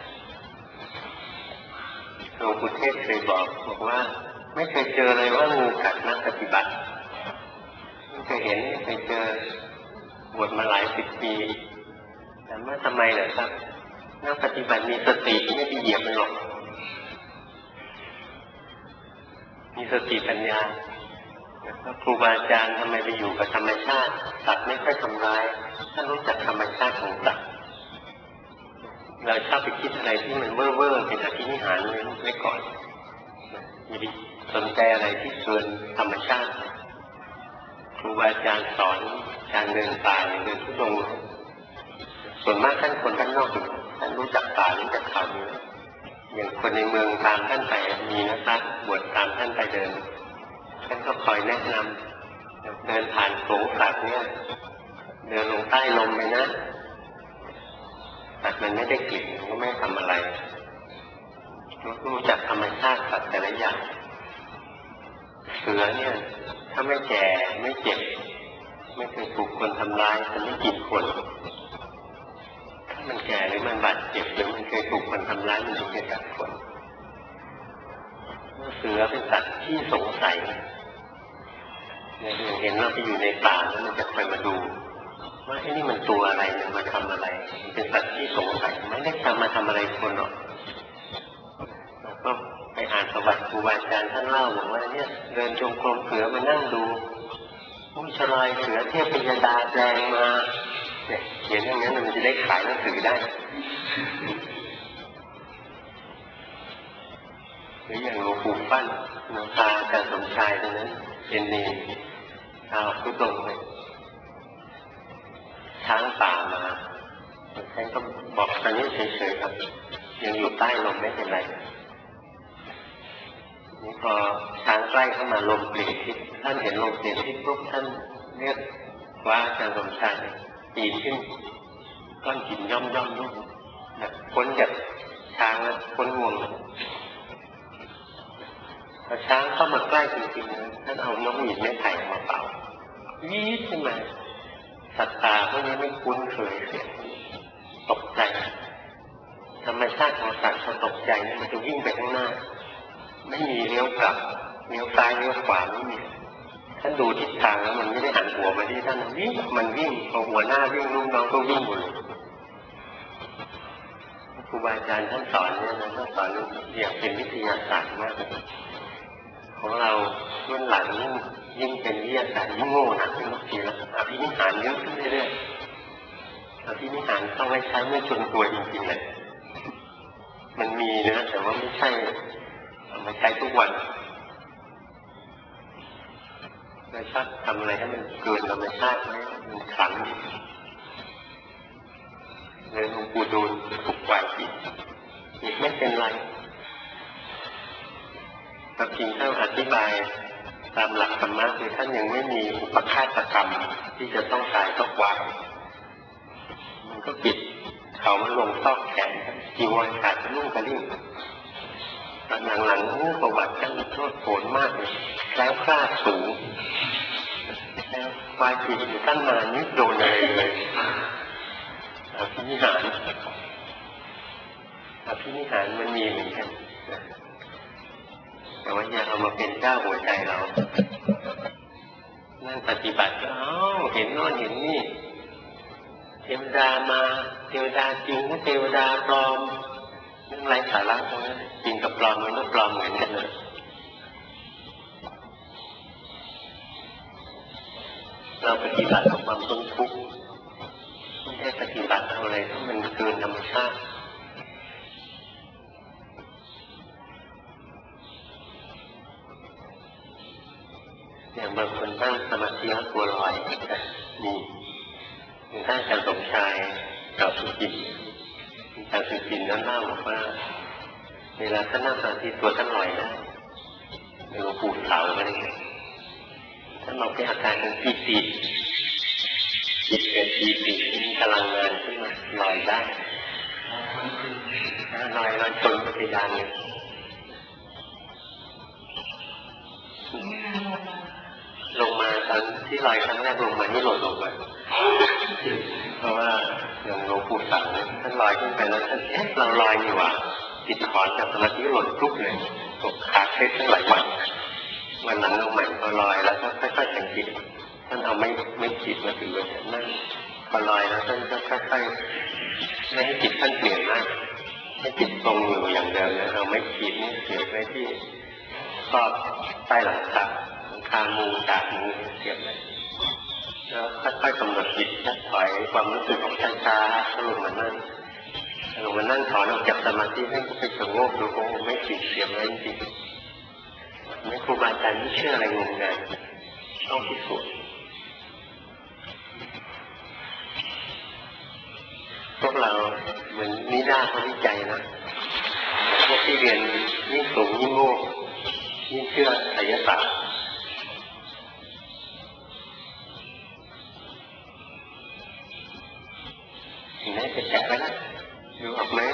หลวงปู่เทศเคยบอกว่าไม่เคยเจอเลยว่างูกัดนักปฏิบัติไม่เคยเห็นไม่เคยเจอบวชมาหลายสิบปีแต่ว่าทำไมเหรอครับนักปฏิบัติมีสติไม่ไปเหยียบมันหรอกมีสติปัญญาครูบาอาจารย์ทำไมไปอยู่กับธรรมชาติสัตว์ไม่ค่อยทำร้ายท่านรู้จักธรรมชาติของสัตว์เราชอบไปคิดอะไรที่มันเว่อร์เป็นอภินิหารไว้ก่อนอย่าไปสนใจอะไรที่เกินธรรมชาติครูบาอาจารย์สอนการเดินป่าเดินทุดงค์ส่วนมากท่านคนท่านนอกท่านรู้จักป่ารู้จักเขาอยู่อย่างคนในเมืองตามท่านไปมีนะครับบวชตามท่านไปเดินท่านก็คอยแนะนำเดินผ่านโขงสัตว์เนี่ยเดินลงใต้ลมไปนะสัตว์มันไม่ได้กลิ่นมันก็ไม่ทำอะไรรู้จักธรรมชาติสัตว์แต่ละอย่างเสือเนี่ยถ้าไม่แก่ไม่เจ็บไม่เคยถูกคนทำร้ายจะไม่กินคนถ้ามันแก่หรือมันบาดเจ็บหรือมันเคยถูกคนทำร้ายมันถึงจะกัดคนเสือเป็นสัตว์ที่สงสัยอย่างเห็นเราไปอยู่ในป่าแล้วมันจะคอยมาดูว่าไอ้นี่มันตัวอะไรมันมาทำอะไรมันเป็นสัตว์ที่สงสัยไม่ได้มาทำอะไรคนหรอกแล้วก็ไปอ่านประวัติครูบาอาจารย์ท่านเล่าบอกว่าเนี่ยเดินจงกรมเสือมานั่งดูผู้ชลอยเสือเทพยดาแปลงมาเนี่ยเขียนอย่างนั้นมันจะได้ขายหนังสือได้หรืออย่างหลวงปู่ฟั่นหลวงตาอาจารย์สมชายตรงนั้นเป็นเนรชาวพุทธงเลยช้างป่ามาท่านก็บอกตอนนี้เฉยๆครับยังอยู่ใต้ลมไม่เป็นไรนี่พอช้างใกล้เข้ามาลมเปลี่ยนทิศท่านเห็นลมเปลี่ยนทิศปุ๊บท่านเรียกว่าอาจารย์สมชายปีนขึ้นก้อนหินย่อมๆลูกพ้นจากช้างแล้วพ้นงวงพอช้างเข้ามาใกล้จริงๆท่านเอาน้ำหวีดไม้ไผ่มาเป่าวีดขึ้นมาสัตว์ตาพวกนี้ไม่คุ้นเคยเสียตกใจธรรมชาติของสัตว์พอตกใจมันจะวิ่งไปข้างหน้าไม่มีเลี้ยวกลับเลี้ยวซ้ายเลี้ยวขวาไม่มีท่านดูทิศทางแล้วมันไม่ได้หันหัวมาที่ท่านมันวิ่งพอหัวหน้าวิ่งลูกน้องก็วิ่งหมดเลยครูบาอาจารย์ท่านสอนเนี่ยนะท่านสอนอย่างเป็นวิทยาศาสตร์มากของเรารุ่นหลังยิ่งเป็นวิทยาศาสตร์ยิ่งโง่หนักขึ้นทุกทีแล้วอภินิหารเยอะขึ้นเรื่อยๆอภินิหารต้องไว้ใช้เมื่อจนตัวจริงๆเลยมันมีนะแต่ว่าไม่ใช่เอามาใช้ทุกวันเราชอบทำอะไรให้มันเกินธรรมชาติไหมมันขังเลยหลวงปู่ดูลปลุกไว้อีกไม่เป็นไรแต่จริงท่านอธิบายตามหลักธรรมะคือท่านยังไม่มีอุปฆาตกรรมที่จะต้องตายต้องวางมันก็ปิดเขามันลงซอกแขนจีวรขาดนุ่งกระลิ่งตอนหลังๆประวัติท่านโทษโหดมากเลยแล้วกล้าสูงแล้วควายขี่อยู่ตั้งนานนี่โดนอะไรเลยอภินิหารมันมีเหมือนกันแต่ว่าอย่าเอามาเป็นเจ้าหัวใจเรานั่งปฏิบัติก็เห็นโน่นเห็นนี่เทวดามาเทวดาจริงก็เทวดาปลอมนั่งไร้สาระตรงนั้นจริงกับปลอมมันก็ปลอมเหมือนกันเลยเราปฏิบัติเอาความทุกข์ไม่ได้ปฏิบัติเอาอะไรที่มันเกินธรรมชาติอย่างบางคนตั้งสมาธิแล้วตัวลอยมีอย่างท่านอาจารย์สมชายกับสุจินอาจารย์สุจินนั้นเล่าบอกว่าเวลาท่านนั่งสมาธิตัวท่านลอยได้หลวงปู่เสาอะไรอย่างเงี้ยท่านบอกเป็นอาการของปีติจิตเกิดปีติมีพลังงานขึ้นมาลอยได้ลอยจนปัจจัยเนี่ยครั้งที่ลอยครั้งแรกลงมานี่หล่นลงมาเพราะว่าอย่างหลวงปู่สั่งท่านลอยขึ้นไปแล้วท่านเราลอยอยู่ติดถอนจากสมาธิหล่นทุกเลยตกขาเคล็ดตั้งหลายวันหลังลงใหม่พอลอยแล้วก็ค่อยๆสังเกตท่านเอาไม่ขีดมาถึงเลยนั่งพอลอยแล้วท่านก็ค่อยๆไม่ให้จิตท่านเปลี่ยนมากให้จิตตรงอยู่อย่างเดิมแล้วเอาไม่ขีดนี่เสียบไว้ที่ครอบใต้หลังคามูจากมือเสียบเลยแล้วค่อยๆกำหนดจิตถอยความรู้สึกของช้าๆลงมานั่งถอนออกจากสมาธิให้ไปสงบดูโอ้ไม่ขีดเสียบไว้จริงไม่ครูบาอาจารย์ไม่เชื่ออะไรงมงายต้องพิสูจน์พวกเราเหมือนนิด้าเขาวิจัยนะพวกที่เรียนยิ่งสูงยิ่งโง่ยิ่งเชื่อไสยศาสตร์เห็นไหมจะแกะไปแล้วดูออกไหม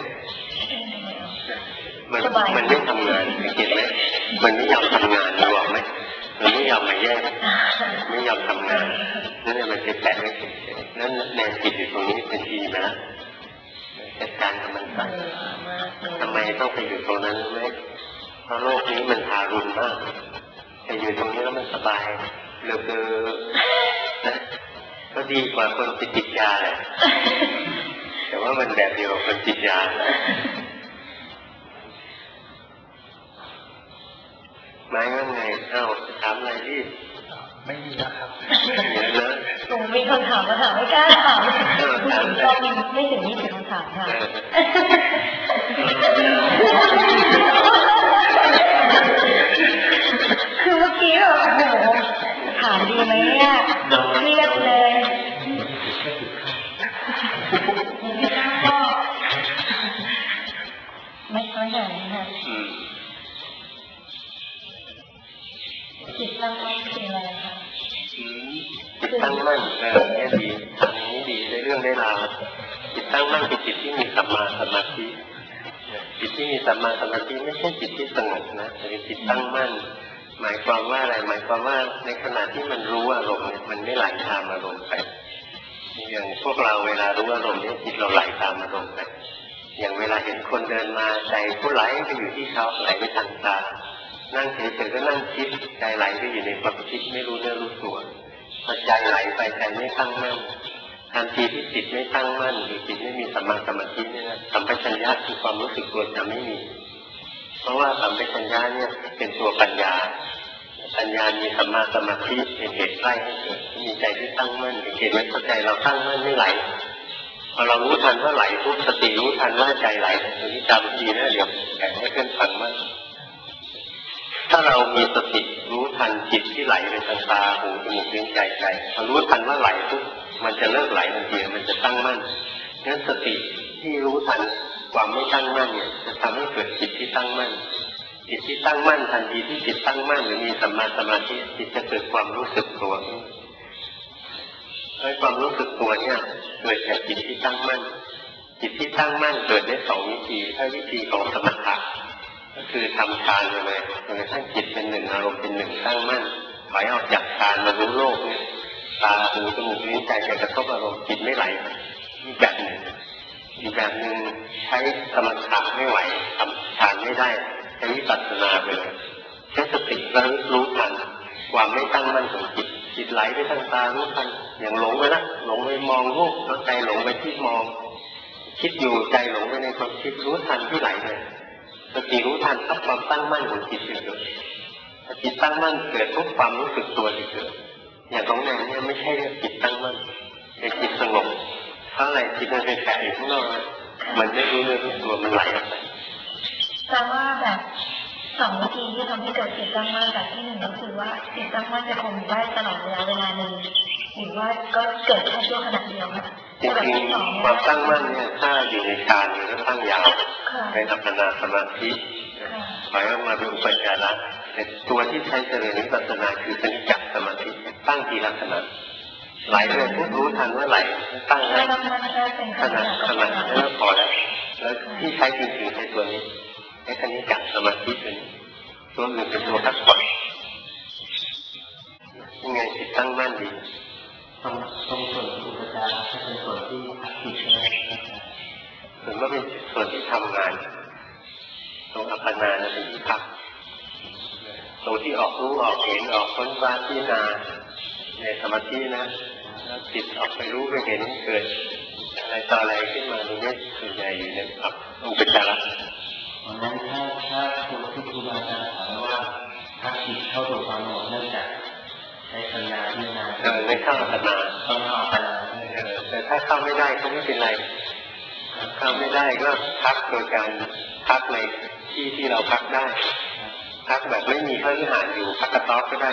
มันไม่ทำงานเห็นไหมมันไม่ยอมทำงานดูออกไหมมันไม่ยอมมาแยกไม่ยอมทำงานนั่นแหละมันจะแตะไม่ถึงนั่นแนวจิตอยู่ตรงนี้เป็นทีไปแล้วจัดการกับมันซะทำไมต้องไปอยู่ตรงนั้นไหมเพราะโลกนี้มันทารุณมากแต่อยู่ตรงนี้แล้วมันสบายเหลือเกินนะก็ดีกว่าคนติดยาแหละแต่ว่ามันแบบเดียวกับคนติดยาไม้ว่าไงถามอะไรที่ไม่มีแล้วครับหนูมีคำถามมาถามไม่กล้าถามก็ไม่ถึง20 คำถามค่ะคือเมื่อกี้แบบโอ้โหถามดีไหมเนี่ยเครียดเลยก็ไม่ค่อยนานค่ะจิตตั้งมั่นคืออะไรคะจิตตั้งมั่นนี่ดีทำนี้ดีในเรื่องได้ราวจิตตั้งมั่นเป็นจิตที่มีสัมมาสมาธิจิตที่มีสัมมาสมาธิไม่ใช่จิตที่สงบนะแต่เป็นจิตตั้งมั่นหมายความว่าอะไรหมายความว่าในขณะที่มันรู้อารมณ์เนี่ยมันไม่ไหลตามอารมณ์ไปอย่างพวกเราเวลารู้อารมณ์เนี่ยจิตเราไหลตามอารมณ์ไปอย่างเวลาเห็นคนเดินมาใจผู้ไหลไปอยู่ที่เขาไหลไปทางตานั่งเฉยๆก็นั่งคิดใจไหลไปอยู่ในความคิดไม่รู้เนื้อรู้ตัวพอใจไหลไปใจไม่ตั้งมั่นทันทีที่จิตไม่ตั้งมั่นหรือจิตไม่มีสัมมาสมาธิเนี่ยนะสัมปชัญญะคือความรู้สึกตัวจะไม่มีเพราะว่าสัมปชัญญะเนี่ยเป็นตัวปัญญาปัญญามีสัมมาสมาธิเป็นเหตุใกล้ให้เกิดมีใจที่ตั้งมั่นเห็นไหมพอใจเราตั้งมั่นไม่ไหลพอเรารู้ทันว่าไหลปุ๊บสติรู้ทันว่าใจไหลตัวนี้จำดีนะเดี๋ยวแบ่งให้เพื่อนฟังมากถ้าเรามีสติรู้ทันจิตที่ไหลไปทางตาหูจมูกลิ้นกายใจพอรู้ทันว่าไหลปุ๊บมันจะเลิกไหลทันทีมันจะตั้งมั่นงั้นสติที่รู้ทันความไม่ตั้งมั่นเนี่ยจะทำให้เกิดจิตที่ตั้งมั่นจิตที่ตั้งมั่นทันทีที่จิตตั้งมั่นหรือมีสัมมาสมาธิจิตจะเกิดความรู้สึกตัวไอ้ความรู้สึกตัวเนี่ยเกิดจากจิตที่ตั้งมั่นจิตที่ตั้งมั่นเกิดได้2 วิธีถ้าวิธีของสมถะก็คือทำฌานเลยจนกระทั่งจิตเป็นหนึ่งอารมณ์เป็นหนึ่งตั้งมั่นถอยออกจากฌานมารู้โลกเนี่ยตาหูจมูกลิ้นใจจะกระทบอารมณ์จิตไม่ไหลนี่แบบหนึ่งอีกแบบหนึ่งใช้สมถะไม่ไหวทำฌานไม่ได้ใช้วิปัสสนาไปเลยใช้สติระลึกรู้ทันความไม่ตั้งมั่นของจิตไหลไปทางตารู้ทันอย่างหลงไปละหลงไปมองรูปแล้วใจหลงไปที่มองคิดอยู่ใจหลงไปในความคิดรู้ทันที่ไหลเลยสติรู้ทันทับความตั้งมั่นของจิตเกิดจิตตั้งมั่นเกิดทุกความรู้สึกตัวที่เกิดอย่างของแนนเนี่ยไม่ใช่เรื่องจิตตั้งมั่นเป็นจิตสงบเพราะอะไรจิตมันเป็นแฝงอยู่ข้างนอกมันไม่รู้เรื่องรู้ตัวมันไหลออกไปแปลว่าแบบ2 วิธีที่ทำให้เกิดจิตตั้งมั่นแบบที่1ก็คือว่าจิตตั้งมั่นจะคงได้ตลอดเวลาหนึ่งหรือว่าก็เกิดแค่ชั่วขณะเดียวค่ะจริงๆความตั้งมั่นเนี่ยถ้าอยู่ในฌานมันก็ตั้งยาวเป็นอัปปนาสมาธิถอยออกมาเป็นอุปจาระแต่ตัวที่ใช้เจริญวิปัสสนาคือสนิจักสมาธิตั้งทีละขณะไหลไปปุ๊บรู้ทันว่าไหลตั้งให้ขณะแล้วพอแล้วที่ใช้จริงๆใช้ตัวนี้ใช้สนิจักสมาธิเป็นตัวอื่นเป็นตัวพักผ่อนยังไงจิตตั้งมั่นดีตรงส่วนที่อุปจาระจะเป็นส่วนที่พักจิตใช่ไหมส่วนว่าเป็นส่วนที่ทำงานตรงอัปปนาเป็นที่พักตรงที่ออกรู้ออกเห็นออกค้นคว้าพิจารณาในสมาธินะแล้วจิตออกไปรู้ไปเห็นเกิดอะไรต่ออะไรขึ้นมาตรงนี้ส่วนใหญ่อยู่ในอุปจาระเพราะนั้นถ้าคนที่ครูบาอาจารย์ถามว่าพักจิตเข้าสู่ความสงบเนื่องจากใช้สัญญาพิจารณาไม่เข้าอัปปนาแต่ถ้าเข้าไม่ได้ก็ไม่เป็นไรเข้าไม่ได้ก็พักโดยการพักในที่เราพักได้พักแบบไม่มีพระวิหารอยู่พักกระต๊อบก็ได้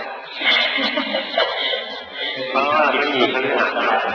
เพราะว่าไม่มีพระวิหาร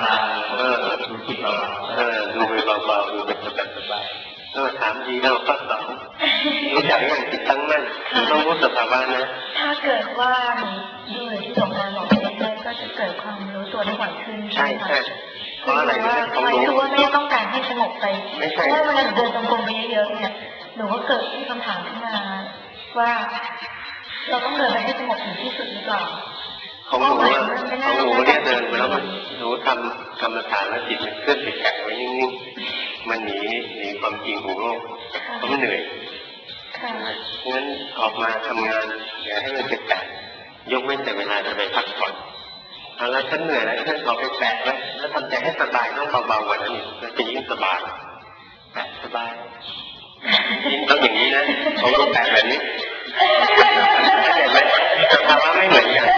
ดูไปเบาๆดูเป็นสบายๆถามดีเราก็สอนรู้จักอย่างจิตตั้งมั่นต้องรู้สภาวะนะถ้าเกิดว่าดูที่สงการบอกไปเรื่อยๆก็จะเกิดความรู้ตัวได้บ่อยขึ้นใช่เพราะอะไรเขารู้ว่าไม่ได้ต้องการให้สงบไปเพราะว่าเวลาเดินจงกรมไปเยอะๆเนี่ยหนูก็เกิดคำถามขึ้นมาว่าเราต้องเดินไปให้สงบถึงที่สุดหรือเปล่าของหนูเนี่ยเดินแล้วหนูทำกรรมฐานแล้วจิตมันเคลื่อนไปแข็งไว้นิ่งๆมันหนีความจริงของโลกเพราะมันเหนื่อยงั้นออกมาทำงานอย่าให้มันเป็นแปะยกเว้นแต่เวลาจะไปพักผ่อนแล้วฉันเหนื่อยแล้วฉันออกไปแปะไว้แล้วทำใจให้สบายต้องเบาๆกว่านั้นอีกมันจะยิ่งสบายแปะสบายยิ่งต้องอย่างนี้นะเขาต้องแปะแบบนี้เข้าใจไหมสภาวะไม่เหมือนกัน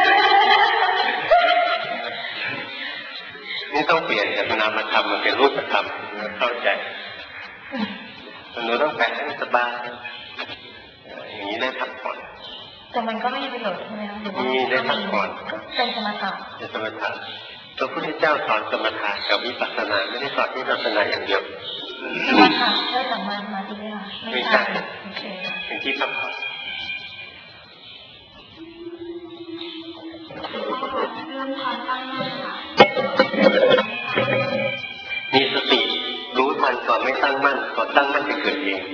นี่ต้องเปลี่ยนจากนามธรรมมาเป็นรูปธรรมเข้าใจหนูต้องแปะให้สบายอย่างนี้ได้พักผ่อนแต่มันก็ไม่มีประโยชน์ใช่ไหมคะมีได้พักผ่อนเป็นสมถะเป็นสมถะพระพุทธเจ้าสอนสมถะกับวิปัสสนาไม่ได้สอนวิปัสสนาอย่างเดียวสมถะเพื่อสัมมาสมาธิไม่ใช่เป็นที่พักผ่อนมีสติรู้ทันก่อนไม่ตั้งมั่นก่อนตั้งมั่นจะเกิดเอง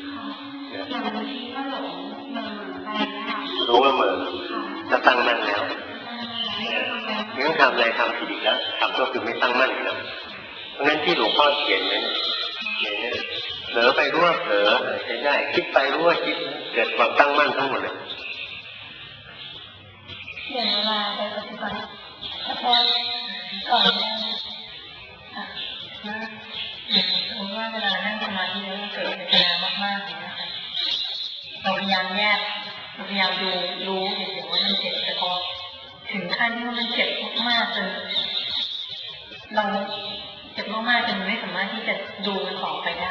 รู้ว่าเหมือนจะตั้งมั่นแล้วงั้นทำอะไรทำผิดอีกแล้วทำก็คือไม่ตั้งมั่นอีกแล้วเพราะงั้นที่หลวงพ่อเขียนเนี่ยเผลอไปรู้ว่าเผลอใช้ได้คิดไปรู้ว่าคิดเกิดความตั้งมั่นทั้งหมดเลยอย่างเวลาไปปฏิบัติพอก่อนผมว่าเวลานั่งสมาธิแล้วเกิดเวทนามากๆเลยนะคะเราพยายามแยกพยายามรู้เฉยๆว่ามันเจ็บแต่พอถึงขั้นที่ว่ามันเจ็บมากๆจนเราเจ็บมากๆจนไม่สามารถที่จะดูมันต่อไปได้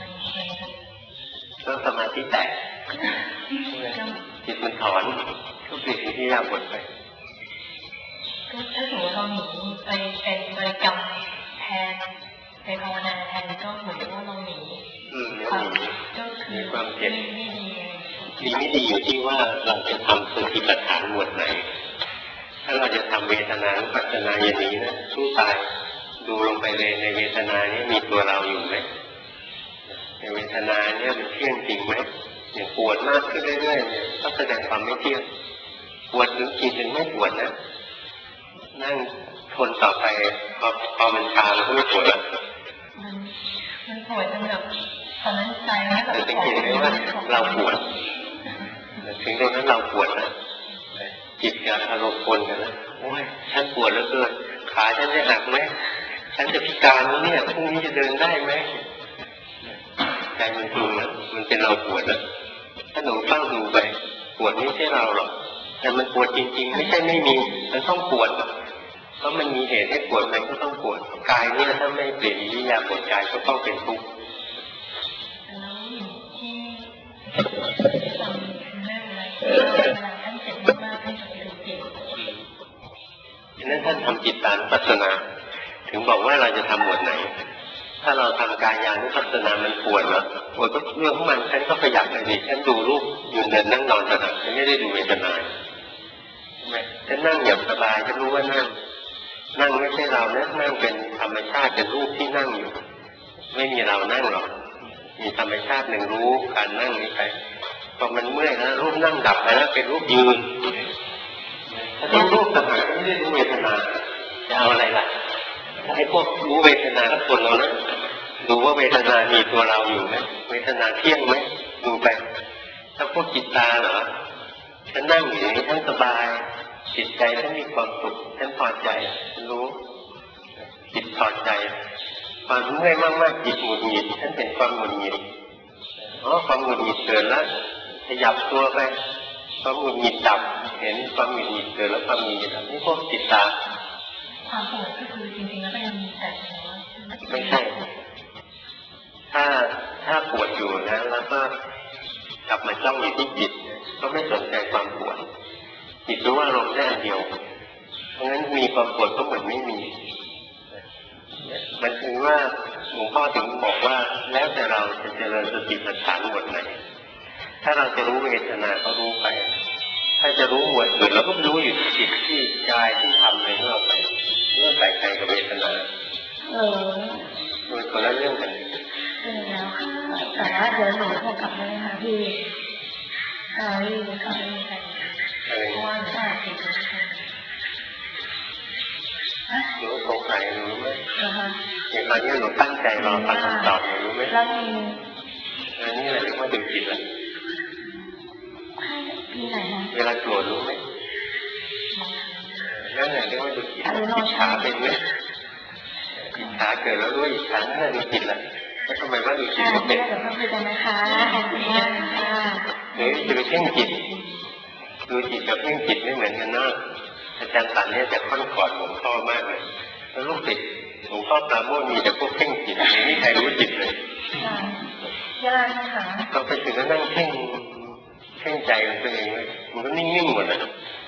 ก็สมาธิแตกจิตมันถอนก็เปลี่ยนที่ยากหมดไปถ้าสมมติเราหนีไปเป็นบริกรรมแทนไปภาวนาแทนก็เหมือนว่าเราหนีความเจ็บไม่ดีอยู่ที่ว่าเราจะทำสติปัฏฐานหมวดไหนถ้าเราจะทำเวทนานุปัสสนาอย่างนี้นะสู้ตายดูลงไปเลยในเวทนานี้มีตัวเราอยู่ไหมในเวทนาเนี่ยมันเที่ยงจริงไหมอย่างปวดมากขึ้นเรื่อยๆเนี่ยก็แสดงความไม่เที่ยงปวดถึงขีดถึงไม่ปวดนะนั่งทนต่อไปพอมันชาแล้วก็ไม่ปวดแล้วมันปวดจนแบบตอนนั้นใจนะแต่สังเกตไหมว่าเราปวดถึงตรงนั้นเราปวดนะจิตกับอารมณ์ปนกันนะโอ้ยฉันปวดแล้วเกินขาฉันจะหักไหมฉันจะพิการแล้วเนี่ยพรุ่งนี้จะเดินได้ไหมใจมันปรุงนะมันเป็นเราปวดนะถ้าหนูเฝ้าดูไปปวดไม่ใช่เราหรอกแต่มันปวดจริงๆไม่ใช่ไม่มีมันต้องปวดเพราะมันมีเหตุให้ปวดมันก็ต้องปวดกายเนี่ยถ้าไม่เปลี่ยนอิริยาบถกายก็ต้องเป็นทุกข์ฉะนั้นท่านทำจิตตานุปัสสนาถึงบอกว่าเราจะทำหมวดไหนถ้าเราทำกายานุปัสสนามันปวดเหรอปวดก็เรื่องของมันฉันก็ขยับไปดิฉันดูรูปยืนเดินนั่งนอนขณะฉันไม่ได้ดูเวทนาฉันนั่งอย่างสบายฉันรู้ว่านั่งไม่ใช่เรานะนั่งเป็นธรรมชาติเป็นรูปที่นั่งอยู่ไม่มีเรานั่งหรอกมีธรรมชาติหนึ่งรู้การนั่งนี้ไปพอมันเมื่อยแล้วรูปนั่งดับไปแล้วเป็นรูปยืนถ้าต้องรูปต่างหากไม่ได้รู้เวทนาจะเอาอะไรล่ะไอ้พวกรู้เวทนาทุกคนเรานะดูว่าเวทนามีตัวเราอยู่ไหมเวทนาเที่ยงไหมดูไปถ้าพวกจิตตาเหรอฉันนั่งอยู่อย่างนี้ฉันสบายจิตใจฉันมีความสุขฉันพอใจฉันรู้จิตพอใจความเมื่อยมากๆจิตหงุดหงิดฉันเห็นความหงุดหงิดความหงุดหงิดเกิดแล้วขยับตัวไปความหงุดหงิดดับเห็นความหงุดหงิดเกิดแล้วความหงุดหงิดดับนี่พวกจิตตาความปวดก็คือจริงๆแล้วก็ยังมีแต่ไม่ใช่ถ้าปวดอยู่นะแล้วก็กลับมาจ้องอยู่ที่จิตก็ไม่สนใจความปวดจิตรู้ว่าลมได้อันเดียวเพราะงั้นมีความปวดก็เหมือนไม่มีมันคือว่าหลวงพ่อถึงบอกว่าแล้วแต่เราจะเจริญสติปัฏฐานหมวดไหนถ้าเราจะรู้เวทนาก็รู้ไปถ้าจะรู้หมวดอื่นเราก็รู้อยู่ที่จิตที่กายที่ทำอะไรเมื่อไปเมื่อใส่ใจกับเวทนามันคนละเรื่องกันแล้วแต่ว่าเดี๋ยวหนูโทรกลับเลยค่ะพี่รีบกลับไปเลยเพราะว่าหนูอาจจะหนูสงสัยหนูไหมอย่างตอนนี้หนูตั้งใจรอฟังคำตอบหนูรู้ไหมแล้วมีอันนี้แหละเรียกว่าดูจิตละมีไหนนะเวลาโกรธรู้ไหมนั่นแหละเรียกว่าดูจิตอิจฉาเป็นไหมอิจฉาเกิดแล้วรู้อิจฉานั่นแหละดูจิตละแล้วทำไมว่าดูจิตก็เป็นเดี๋ยวเราคุยกันนะคะขอบคุณมากค่ะเดี๋ยวจะไปเพ่งจิตดูจิตกับเพ่งจิตไม่เหมือนกันนะอาจารย์สันเนี่ยจะค่อนขอดหลวงพ่อมากเลยแล้วลูกศิษย์หลวงพ่อปราโมทมีแต่พวกเพ่งจิตไม่มีใครรู้จิตเลยยากนะคะเราไปถึงก็นั่งเพ่งใจของตัวเองเลยมันก็นิ่งๆหมดเลย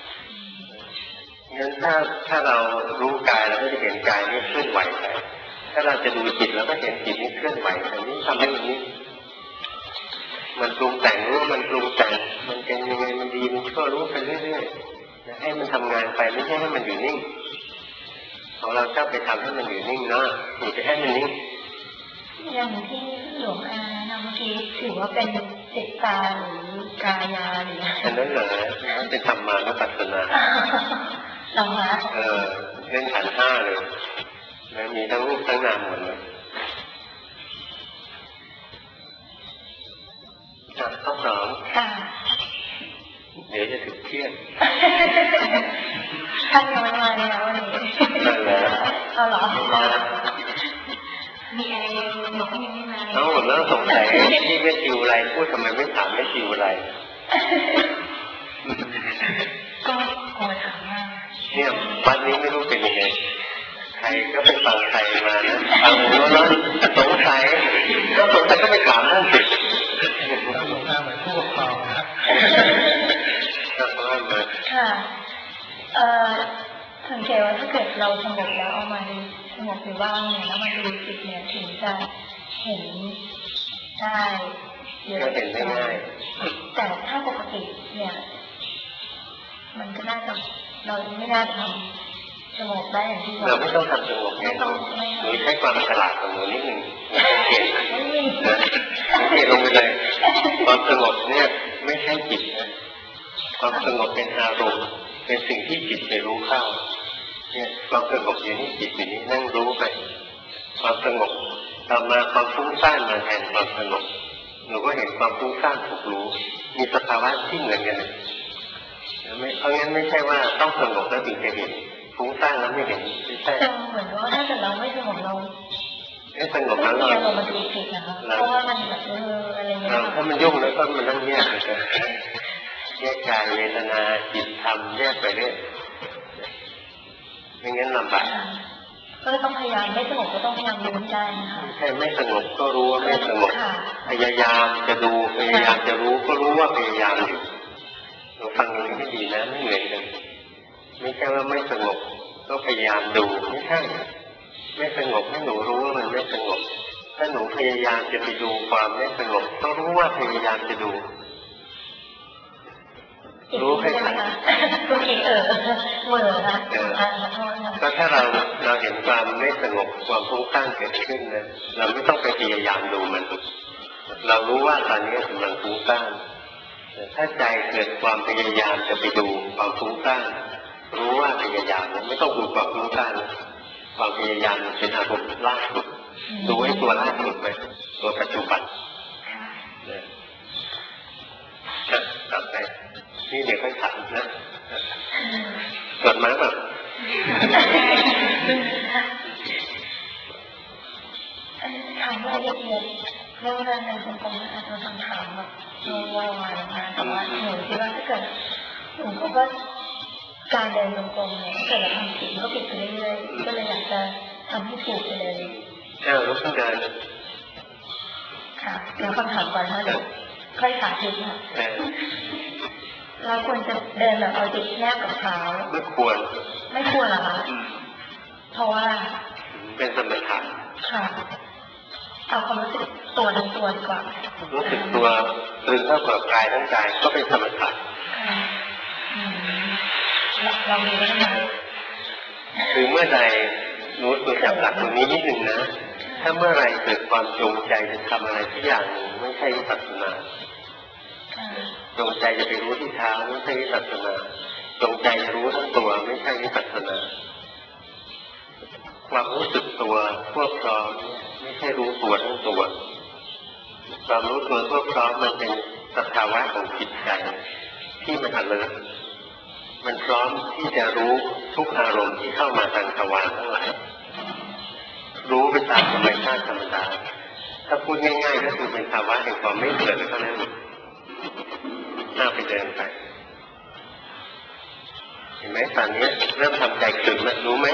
งั้นถ้าเรารู้กายเราก็จะเห็นกายนี่เคลื่อนไหวไปถ้าเราจะดูจิตเราก็เห็นจิตนี่เคลื่อนไหวแต่นี่ทำให้มันนิ่งมันปรุงแต่งรู้มันปรุงแต่งมันเป็นยังไงมันดีมันชั่วรู้ไปเรื่อยๆให้มันทำงานไปไม่ใช่ให้มันอยู่นิ่งของเราชอบไปทำให้มันอยู่นิ่งนะหรือจะให้มันนิ่งอย่างที่หลวงอาแนะนำเมื่อกี้ถือว่าเป็นจิตตาหรือกายาหรืออันนั้นเหรอนั่นเป็นธรรมานุปัสสนาหรอคะเล่นขันธ์ห้าเลยแล้วมีทั้งรูปทั้งนามหมดเลยข้อสองเดี๋ยวจะถึงเที่ยงท่านยังไม่มาเลยนะวันนี้เอาเหรอมีอะไรหนูก็ยังไม่มาแล้วสงสัยที่ไม่ติวอะไรพูดทำไมไม่ถามไม่ติวอะไรก็กลัวถามมากเนี่ยวันนี้ไม่รู้เป็นยังไงใครก็ไปฟังใครมานะฟังแล้วสงสัยก็ไปถามท่านสิต้องสงสัยเหมือนผู้ปกครองนะค่ะสังเกตว่าถ้าเกิดเราสงบแล้วเอามาดูสงบอยู่บ้างเนี่ยแล้วมาดูจิตเนี่ยถึงจะเห็นได้เยอะเห็นได้ง่ายแต่ถ้าปกติเนี่ยมันก็น่าจะเราไม่น่าทำสงบได้อย่างที่เราไม่ต้องทำสงบไม่ต้องหนูใช้ความฉลาดของหนูนิดนึงสังเกตลงไปเลยความสงบเนี่ยไม่ใช่จิตนะความสงบเป็นอารมณ์เป็นสิ่งที่จิตไปรู้เข้าเนี่ยความสงบอยู่นี่จิตอยู่นี่นั่งรู้ไปความสงบต่อมาความฟุ้งซ่านมาแทนความสงบหนูก็เห็นความฟุ้งซ่านถูกรู้มีสภาวะที่เหมือนกันเพราะงั้นไม่ใช่ว่าต้องสงบแล้วถึงจะเห็นฟุ้งซ่านแล้วไม่เห็นไม่ใช่เหมือนว่าถ้าเกิดเราไม่สงบเราไม่สงบแล้วเรามาดูจิตนะคะเพราะว่ามันแบบอะไรเงี้ยถ้ามันยุ่งแล้วก็มันนั่งแยกกันแยกกายเวทนาจิตธรรมแยกไปเรื่อยไม่งั้นลำบากก็ต้องพยายามไม่สงบก็ต้องพยายามรู้ใจนะคะใช่ไม่สงบก็รู้ว่าไม่สงบพยายามจะดูพยายามจะรู้ก็รู้ว่าพยายามอยู่เราฟังอย่างนี้ให้ดีนะไม่เหมือนกันไม่ใช่ว่าไม่สงบก็พยายามดูไม่ใช่ไม่สงบให้หนูรู้ว่ามันไม่สงบถ้าหนูพยายามจะไปดูความไม่สงบก็รู้ว่าพยายามจะดูรู้ให้ทันก็คิดเหม่อนะก็ถ้าเราเห็นความไม่สงบความฟุ้งซ่านเกิดขึ้นนะเราไม่ต้องไปพยายามดูมันเรารู้ว่าตอนนี้กำลังฟุ้งซ่านถ้าใจเกิดความพยายามจะไปดูความฟุ้งซ่านรู้ว่าพยายามไม่ต้องดูความรู้การความพยายามเป็นอารมณ์ล่าสุดดูให้ตัวล่าสุดไปตัวปัจจุบันต่อไปนี่เดี๋ยวค่อยถามนะจดมาแบบถามรายละเอียดเรื่องการเดินจงกรมอาจจะคำถามแบบวายมาแต่ว่าหนูคิดว่าถ้าเกิดหนูก็ว่าการเดินจงกรมเนี่ยถ้าเกิดเราทำผิดก็ผิดไปเรื่อยๆก็เลยอยากจะทำให้ถูกไปเลยรู้สึกเดินค่ะเดี๋ยวคำถามก่อนนะเดี๋ยวค่อยสาธิตค่ะเราควรจะเดินแบบเอาจิตแนบกับเท้าไม่ควรเหรอคะเพราะว่าเป็นสมถะค่ะเอาความรู้สึกตัวทั้งตัวดีกว่ารู้สึกตัวตึงเท่ากับกายทั้งกายก็เป็นสมถะเราดูได้ไหมคือเมื่อใดรู้ตัวจับหลักตรงนี้นิดหนึ่งนะถ้าเมื่อไรเกิดความจงใจจะทำอะไรที่อย่างหนึ่งไม่ใช่วิปัสสนาจงใจจะไปรู้ที่เท้าไม่ใช่วิปัสสนาจงใจจะรู้ทั้งตัวไม่ใช่วิปัสสนาความรู้สึกตัวทั่วพร้อมไม่ใช่รู้ตัวทั้งตัวความรู้ตัวทั่วพร้อมมันเป็นสภาวะของจิตใจที่มันalertมันพร้อมที่จะรู้ทุกอารมณ์ที่เข้ามาทางทวารทั้งหลายรู้ไปตามธรรมชาติธรรมดาถ้าพูดง่ายๆก็คือเป็นภาวะแห่งความไม่เกิดเท่านั้นน่าไปเดินไปเห็นไหมตอนนี้เริ่มทำใจขึงแล้วรู้ไหม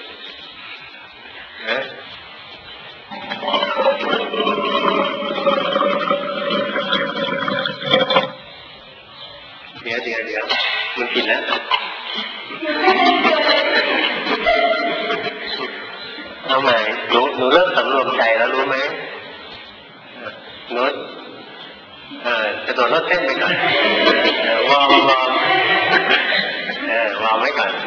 เดี๋ยวมันผิดแล้วเอาใหม่หนูเริ่มสำรวมใจแล้วรู้ไหมโน้ตกระโดดรถเต้นไปก่อนวอร์มไว้ก่อน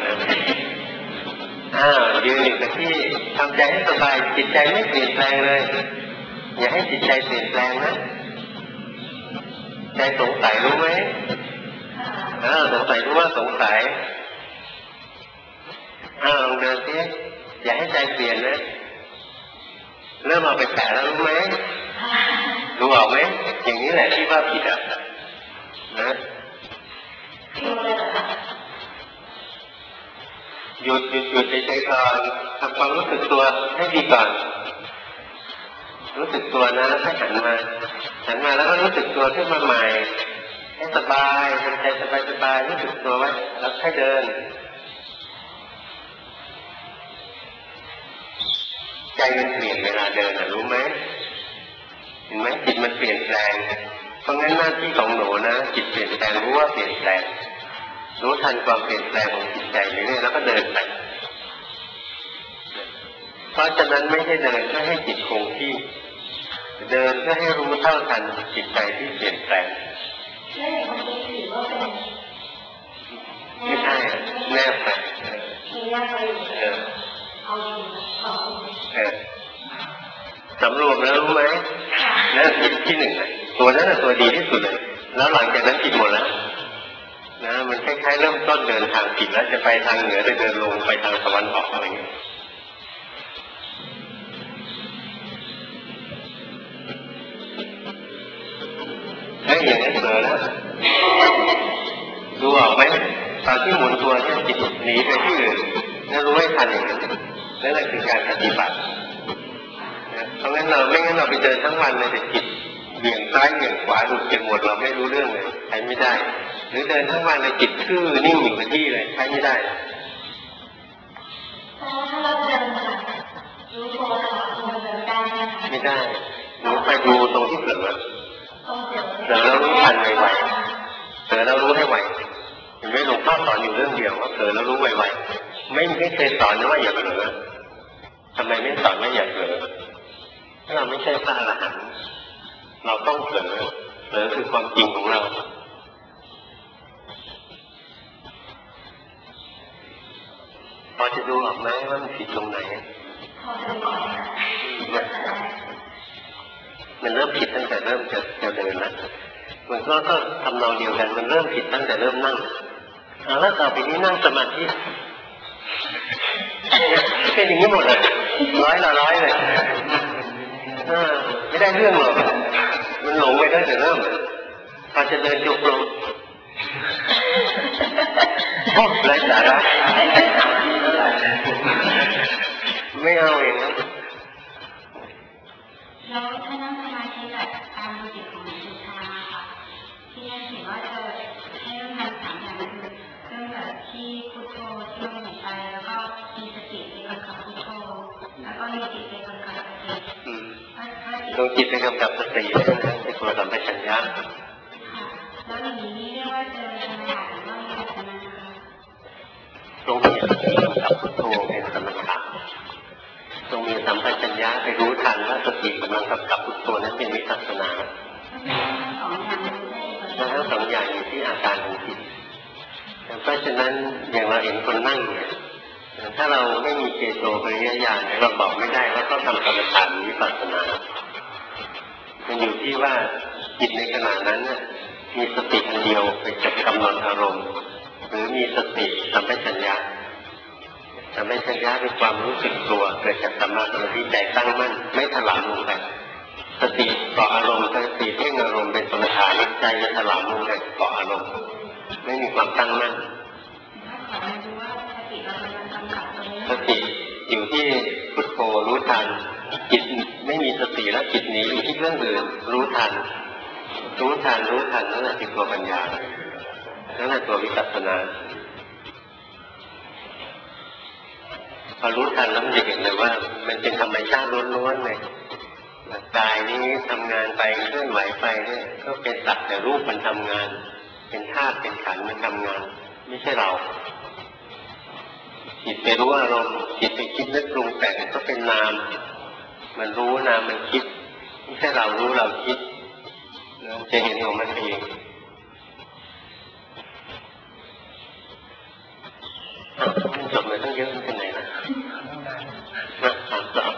ยืนอยู่กับที่ทำใจให้สบายจิตใจไม่เปลี่ยนแปลงเลยอย่าให้จิตใจเปลี่ยนแปลงนะใจสงสัยรู้ไหมสงสัยรู้ว่าสงสัยลองเดินสิอย่าให้ใจเปลี่ยนนะเริ่มเอาไปแตะแล้วรู้ไหมรู้ออกไหมอย่างนี้แหละที่ว่าผิดนะหยุดใจก่อนทำความรู้สึกตัวให้ดีก่อนรู้สึกตัวนะแล้วให้หันมาแล้วก็รู้สึกตัวขึ้นมาใหม่ให้สบายทำใจสบายรู้สึกตัวไว้แล้วให้เดินใจมันเปลี่ยนเวลาเดินรู้ไหมเห็นไหมจิตมันเปลี่ยนแปลงเพราะงั้นหน้าที่ของหนูนะจิตเปลี่ยนแปลงรู้ว่าเปลี่ยนแปลงรู้ทันความเปลี่ยนแปลงของจิตใจเรื่อยๆแล้วก็เดินไปเพราะฉะนั้นไม่ใช่เดินเพื่อให้จิตคงที่เดินเพื่อให้รู้เท่าทันจิตใจที่เปลี่ยนแปลงไม่ใช่แนบไปสำรวมแล้วรู้ไหมนั่นที่หนึ่งตัวนั้นตัวดีที่สุดเลยแล้วหลังจากนั้นผิดหมดแล้วนะมันคล้ายๆเริ่มต้นเดินทางผิดแล้วจะไปทางเหนือจะเดินลงไปทางตะวันออกอะไรเงี้ยอย่างนั้นเผลอแล้วดูออกไหมตอนที่หมุนตัวที่จิตหนีไปที่อื่นนั่นรู้ให้ทันอย่างนั้นนั่นแหละคือการปฏิบัติเพราะงั้นเราไม่งั้นเราไปเดินทั้งวันเลยแต่จิตเบี่ยงซ้ายเบี่ยงขวาหลุดไปหมดเราไม่รู้เรื่องเลยใช้ไม่ได้หรือเดินทั้งวันเลยจิตทื่อนิ่งอยู่กับที่เลยใช้ไม่ได้ถ้าเราเดินรู้ตัวตลอดมันเดินได้ไม่ได้หนูไปดูตรงที่เผลอแล้วรู้ทันไวๆเผลอแล้วรู้ให้ไวเห็นไหมหลวงพ่อสอนอยู่เรื่องเดียวว่าเผลอแล้วรู้ไวๆไม่เคยสอนนะว่าอย่าเผลอทำไมไม่สอนว่าอย่าเผลอถ้าเราไม่ใช่พระอรหันต์เราต้องเผลอคือความจริงของเราพอจะดูออกไหมว่ามันผิดตรงไหนมันเริ่มผิดตั้งแต่เริ่มจะเดินแล้วมันก็ทำนองเดียวกันมันเริ่มผิดตั้งแต่เริ่มนั่งแล้วต่อไปนี้นั่งสมาธิเป็นอย่างนี้หมดเลย100 เลยไม่ได้เรื่องหรอกมันหลงไปตั้งแต่เริ่มพอจะเดินจงกรมโอ้ไร้สาระไม่เอาเองนะแล้วถ้านั่งสมาธิแบบตามดูจิตของจิตชาค่ะที่นี่เห็นว่าจะให้เริ่มทำ3 อย่างคือเริ่มแบบที่พุทโธที่ลมหายใจแล้วก็มีสติในกำกับพุทโธแล้วก็มีจิตในกำกับสติลงจิตในกำกับสติเป็นตัวสัมปชัญญะแล้วอย่างนี้เรียกว่าเจอสมถะหรือว่าวิปัสสนาลงจิตที่กำกับพุทโธเป็นสมถะตรงมีสัมปชัญญะไปรู้ทันว่าสติกำลังกำกับพุทโธนั้นเป็นวิปัสสนาแล้วทั้ง2 อย่างอยู่ที่อาการของจิตเพราะฉะนั้นอย่างเราเห็นคนนั่งเนี่ยถ้าเราไม่มีเจโตปริยญาณเราบอกไม่ได้ว่าเขาทำกรรมฐานวิปัสสนามันอยู่ที่ว่าจิตในขณะนั้นมีสติอันเดียวไปจับกำหนดอารมณ์หรือมีสติสัมปชัญญะสัมปชัญญะเป็นความรู้สึกตัวเกิดจากสัมมาสมาธิใจตั้งมั่นไม่ถลำลงไปสติเกาะอารมณ์สติเพ่งอารมณ์เป็นสมถะใจจะถลำลงไปเกาะอารมณ์ไม่มีความตั้งมั่นสติอยู่ที่พุทโธรู้ทันจิตไม่มีสติแล้วจิตหนีอยู่ที่เรื่องอื่นรู้ทันนั่นแหละคือตัวปัญญานั่นแหละตัววิปัสสนาพอรู้ทันแล้วมันจะเห็นเลยว่ามันเป็นธรรมชาติล้วนๆเลยกายนี้ทำงานไปเคลื่อนไหวไปเนี่ยก็เป็นสักแต่รูปมันทำงานเป็นธาตุเป็นขันธ์มันทำงานไม่ใช่เราจิตไปรู้อารมณ์จิตไปคิดนึกปรุงแต่งก็เป็นนามมันรู้นามมันคิดไม่ใช่เรารู้เราคิดจะเห็นของมันเองจบเลยตั้งเยอะเป็นไหนนะมาถามต่อ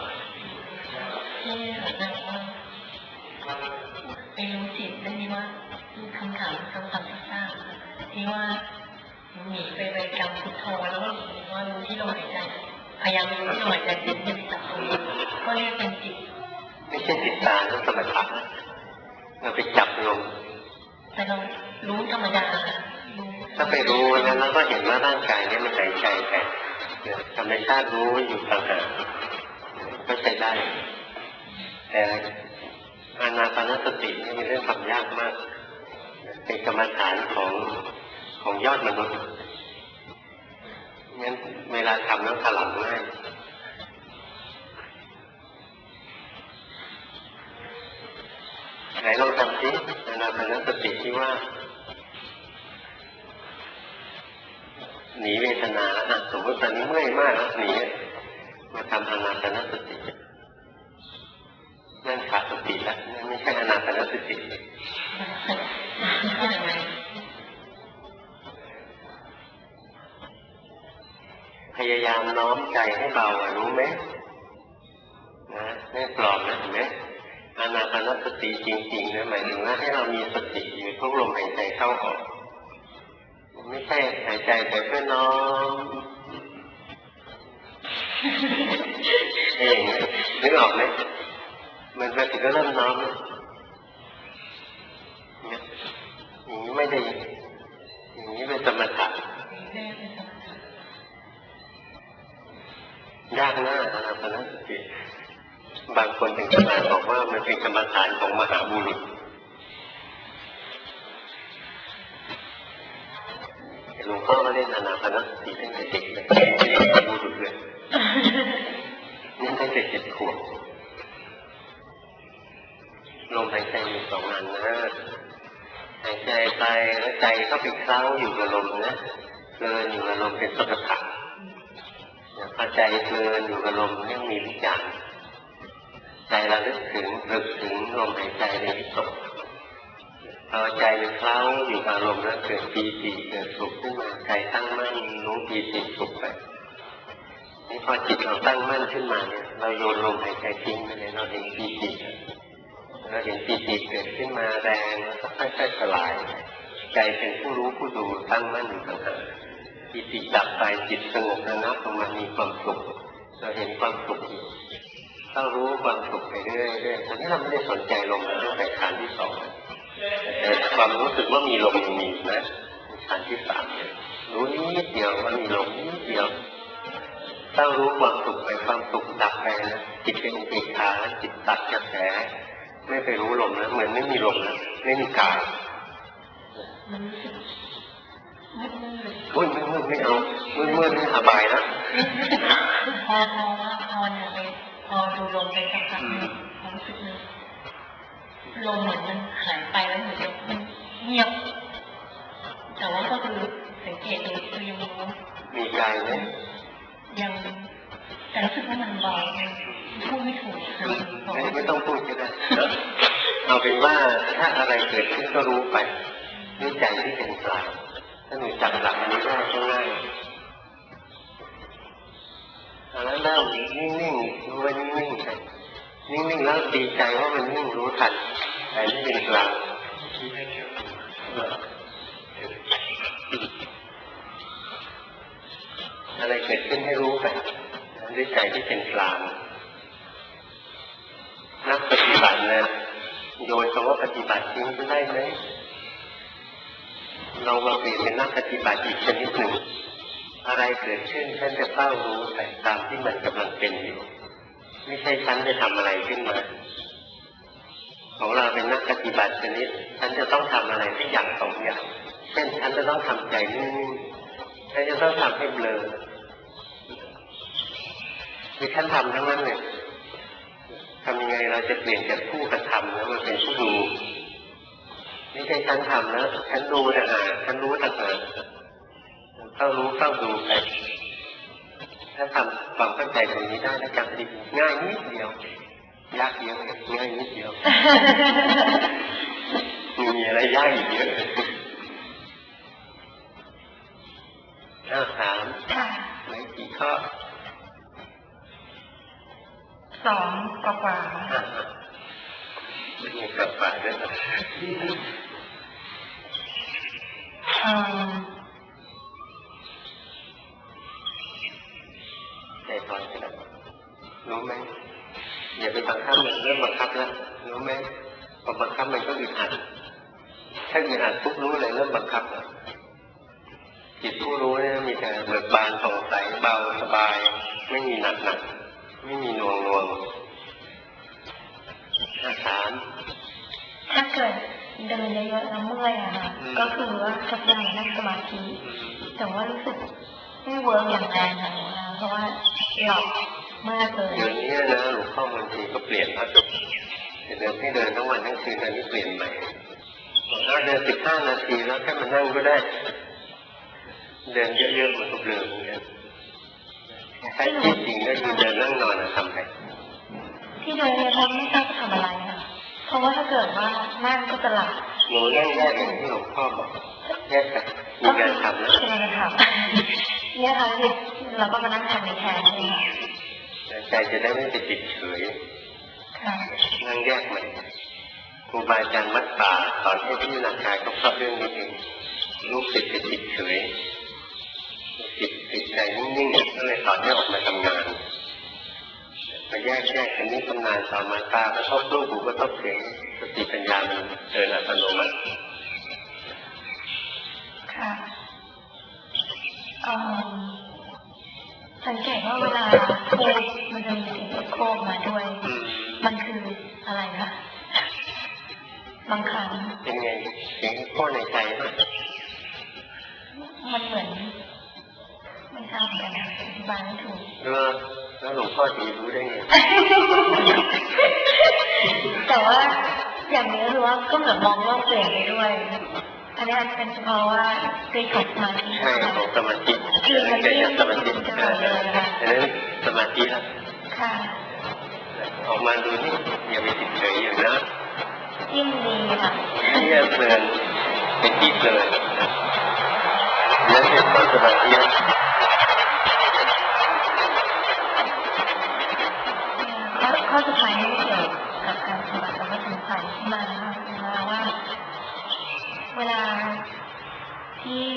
ไปรู้จิตได้ไหมว่าคำถามซ้ำๆซากๆที่ว่าหนีไปบริกรรมพุทโธแล้วก็ว่ารู้ที่ลมหายใจพยายามรู้ที่ลมหายใจจิตไม่จับตรงนี้ก็เรียกเป็นจิตไม่ใช่จิตตาแล้วสมถะเราไปจับลมแต่เรารู้ธรรมดาถ้าไปรู้นั้นเราก็เห็นว่าร่างกายนี้มันหายใจไปธรรมชาติรู้อยู่ต่างหากก็ใช้ได้แต่อานาปานสตินี่เป็นเรื่องทำยากมากเป็นกรรมฐานของยอดมนุษย์งั้นเวลาทำต้องถลำง่ายไหนลองทำสิอานาปานสติที่ว่าหนีเวทนาแล้วสมมติตอนนี้เมื่อยมากแล้วหนีมาทำอานาปานสตินั่นขาดสติแล้วนั่นไม่ใช่อานาปานสติพยายามน้อมใจให้เบารู้ไหมนะไม่ปลอมนะเห็นไหมอานาปานสติจริงๆนะหมายถึงว่าให้เรามีสติอยู่ทุกลมหายใจเข้าออกไม่ใช่หายใจไปเพื่อน้อมอย่างนี้นึกออกไหมมันไปถึงก็เริ่มน้อมอย่างนี้ไม่ได้อย่างนี้เป็นสมถะยากนะอานาปานสติบางคนถึงขนาดบอกว่ามันเป็นกรรมฐานของมหาบุรุษหลวงพ่อมาเล่นอานาปานสติตั้งแต่เด็กเลยบุรุษเลยนี่ตั้งแต่7 ขวบลมหายใจมี2 อันนะหายใจไปแล้วใจก็ไปเคล้าอยู่กับลมนะเพลินอยู่กับลมเป็นสมถะพอใจเพลินอยู่กับลมยังมีวิจารณ์ใจระลึกถึงลมหายใจในวิตกพอใจมันเคล้าอยู่กับลมแล้วเกิดปีติเกิดสุขขึ้นมาใจตั้งมั่นรู้ปีติสุขไปนี่พอจิตเราตั้งมั่นขึ้นมาเนี่ยเราโยนลมหายใจทิ้งไปเลยเราเห็นปีติเราเห็นปีติเกิดขึ้นมาแรงแล้วก็ค่อยๆสลายใจเป็นผู้รู้ผู้ดูตั้งมั่นอยู่ต่างหากปิติดับไปจิตสงบระงับลงมามีความสุขเราเห็นความสุขอยู่ต้องรู้ความสุขไปเรื่อยๆตอนนี้เราไม่ได้สนใจลมตั้งแต่ฐานที่ 2แต่ความรู้สึกว่ามีลมมีนะฐานที่ 3เนี่ยรู้นิดเดียวว่ามีลมนิดเดียวต้องรู้ความสุขไปความสุขดับไปนะจิตเป็นอุเบกขาจิตตัดกระแสไม่ไปรู้ลมนะเหมือนไม่มีลมนะไม่มีกายมืดไม่เอามืดไม่สบายนะพอเนี่ยไปพอดูลมไปสักพักความรู้สึกนึงลมเหมือนมันหายไปแล้วเหมือนมันเงียบแต่ว่าก็คือสังเกตดูคือยังรู้มีกายไหมยังแต่รู้สึกว่ามันเบาพูดไม่ถูกไม่ต้องพูดก็ได้เอาเป็นว่าถ้าอะไรเกิดขึ้นก็รู้ไปด้วยใจที่เป็นกลางถ้าหนูจับหลักอันนี้ได้ก็ง่ายแล้วเริ่มนิ่งๆรู้ว่านิ่งๆไปนิ่งๆแล้วดีใจว่ามันนิ่งรู้ทันแต่ไม่เป็นกลางอะไรเกิดขึ้นให้รู้ไปด้วยใจที่เป็นกลางนักปฏิบัตินะโยนคำว่าปฏิบัติทิ้งจะได้ไหมเรามาเปลี่ยนเป็นนักปฏิบัติอีกชนิดหนึ่งอะไรเกิดขึ้นฉันจะเฝ้ารู้แต่ตามที่มันกำลังเป็นอยู่ไม่ใช่ฉันจะทำอะไรขึ้นมาของเราเป็นนักปฏิบัติชนิดฉันจะต้องทำอะไรที่อย่างสองอย่างเช่นฉันจะต้องทำใจนิ่งๆฉันจะต้องทำให้เบลอคือฉันทำทั้งนั้นเลยทำยังไงเราจะเปลี่ยนจากผู้กระทำแล้วมันเป็นผู้ดูไม่ใช่ฉันทำแล้วฉันดูต่างหากฉันรู้ต่างหากเข้ารู้เข้าดูไปถ้าทำความเข้าใจตรงนี้ได้แล้วจำดีง่ายนิดเดียวยากเยอะง่ายนิดเดียวมีอะไรยากอีกเยอะถามไหนกี่ข้อ 2 กว่ามีกว่าด้วยใจถอยไปแล้วรู้ไหมอย่าไปบังคับมันเริ่มบังคับแล้วรู้ไหมพอบังคับมันก็อึดอัดถ้าอึดอัดปุ๊บรู้เลยเริ่มบังคับแล้วจิตผู้รู้เนี่ยมีแต่เบิกบานผ่องใสเบาสบายไม่มีหนักไม่มีน่วงถามถ้าเกิดเดินเยอะๆแล้วเมื่อยอะค่ะก็คือว่าจะพยายามนั่งสมาธิแต่ว่ารู้สึกไม่เวิร์กอย่างแรงค่ะเพราะว่าหลับมากเลยเดี๋ยวนี้นะหลวงพ่อบางทีก็เปลี่ยนนะเดินให้เดินทั้งวันทั้งคืนอันนี้เปลี่ยนใหม่ถ้าเดิน15 นาทีแล้วแค่มานั่งก็ได้เดินเยอะๆมันก็เบลอเหมือนกันใช้จริงๆก็คือเดินนั่งนอนทำไปที่เดินเนี่ยเขาไม่ทราบจะทำอะไรค่ะเพราะว่าถ้าเกิดว่านั่งก็จะหลับหนูนั่งแยกที่หลวงพ่อบอกแยกกันมีงานทำนะมีงานทำเนี่ยค่ะเราก็มานั่งทำในแทนใช่ไหมใจจะได้ไม่ไปติดเฉยนั่งแยกมันครูบาอาจารย์มัดป่าสอนให้พิจารณากายก็เพราะเรื่องนี้เองลูกศิษย์ไปติดเฉยติดใจนิ่งๆก็เลยสอนให้ออกมาทำงานมาแยกอันนี้ทำงานต่อมาตากระทบรูปหูกระทบเสียงสติปัญญามันเดินอัตโนมัติค่ะสังเกตว่าเวลาโคกมันจะมีเสียงโคกมาด้วยมันคืออะไรคะบางครั้งเป็นไงเสียงโคกในใจมั้ยมันเหมือนไม่ทราบเหมือนกันอธิบายไม่ถูกแล้วหลวงพ่อจะรู้ได้ไงแต่ว่าอย่างนี้คือว่าก็เหมือนมองโลกเปลี่ยนไปด้วยอันนี้เป็นเพราะว่าด้วยของสมาธิใช่ของสมาธิคือมันไม่สมาธิอันนั้นสมาธิแล้วค่ะออกมาดูนี่อย่าไปติดเฉยอยู่นะยิ่งดีค่ะนี่เพลินเป็นที่เพลินนั่นเป็นความสมาธิข้อสุดท้ายไม่เกี่ยวกับการปฏิบัติแต่ว่าสงสัยขึ้นมานะคะว่าเวลา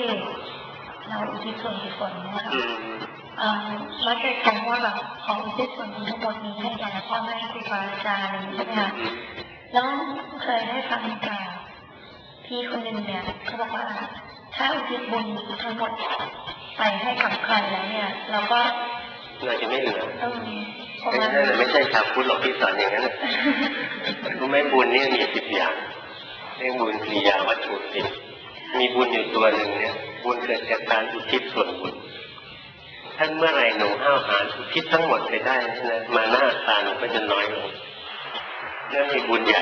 เราอุทิศส่วนกุศลนะคะแล้วแกแข่งว่าแบบขออุทิศส่วนบุญทั้งหมดนี้ให้แก่พ่อแม่ครูบาอาจารย์อะไรอย่างนี้ใช่ไหมคะแล้วเคยได้ฟังจากพี่คนหนึ่งเนี่ยเขาบอกว่าถ้าอุทิศบุญทั้งหมดไปให้กับใครแล้วเนี่ยเราก็เราจะไม่เหลือไม่ใช่ชาวพุทธหรอกที่สอนอย่างนั้นรู้ไหมบุญนี่มี10 อย่างเรื่องบุญ4 อย่างวัตถุ10มีบุญอยู่ตัวหนึ่งเนี่ยบุญเกิดจากการอุทิศส่วนบุญท่านเมื่อไรหนูห้าวหาญอุทิศทั้งหมดไปได้นะมาหน้าตาหนูก็จะน้อยลงนั่นมีบุญใหญ่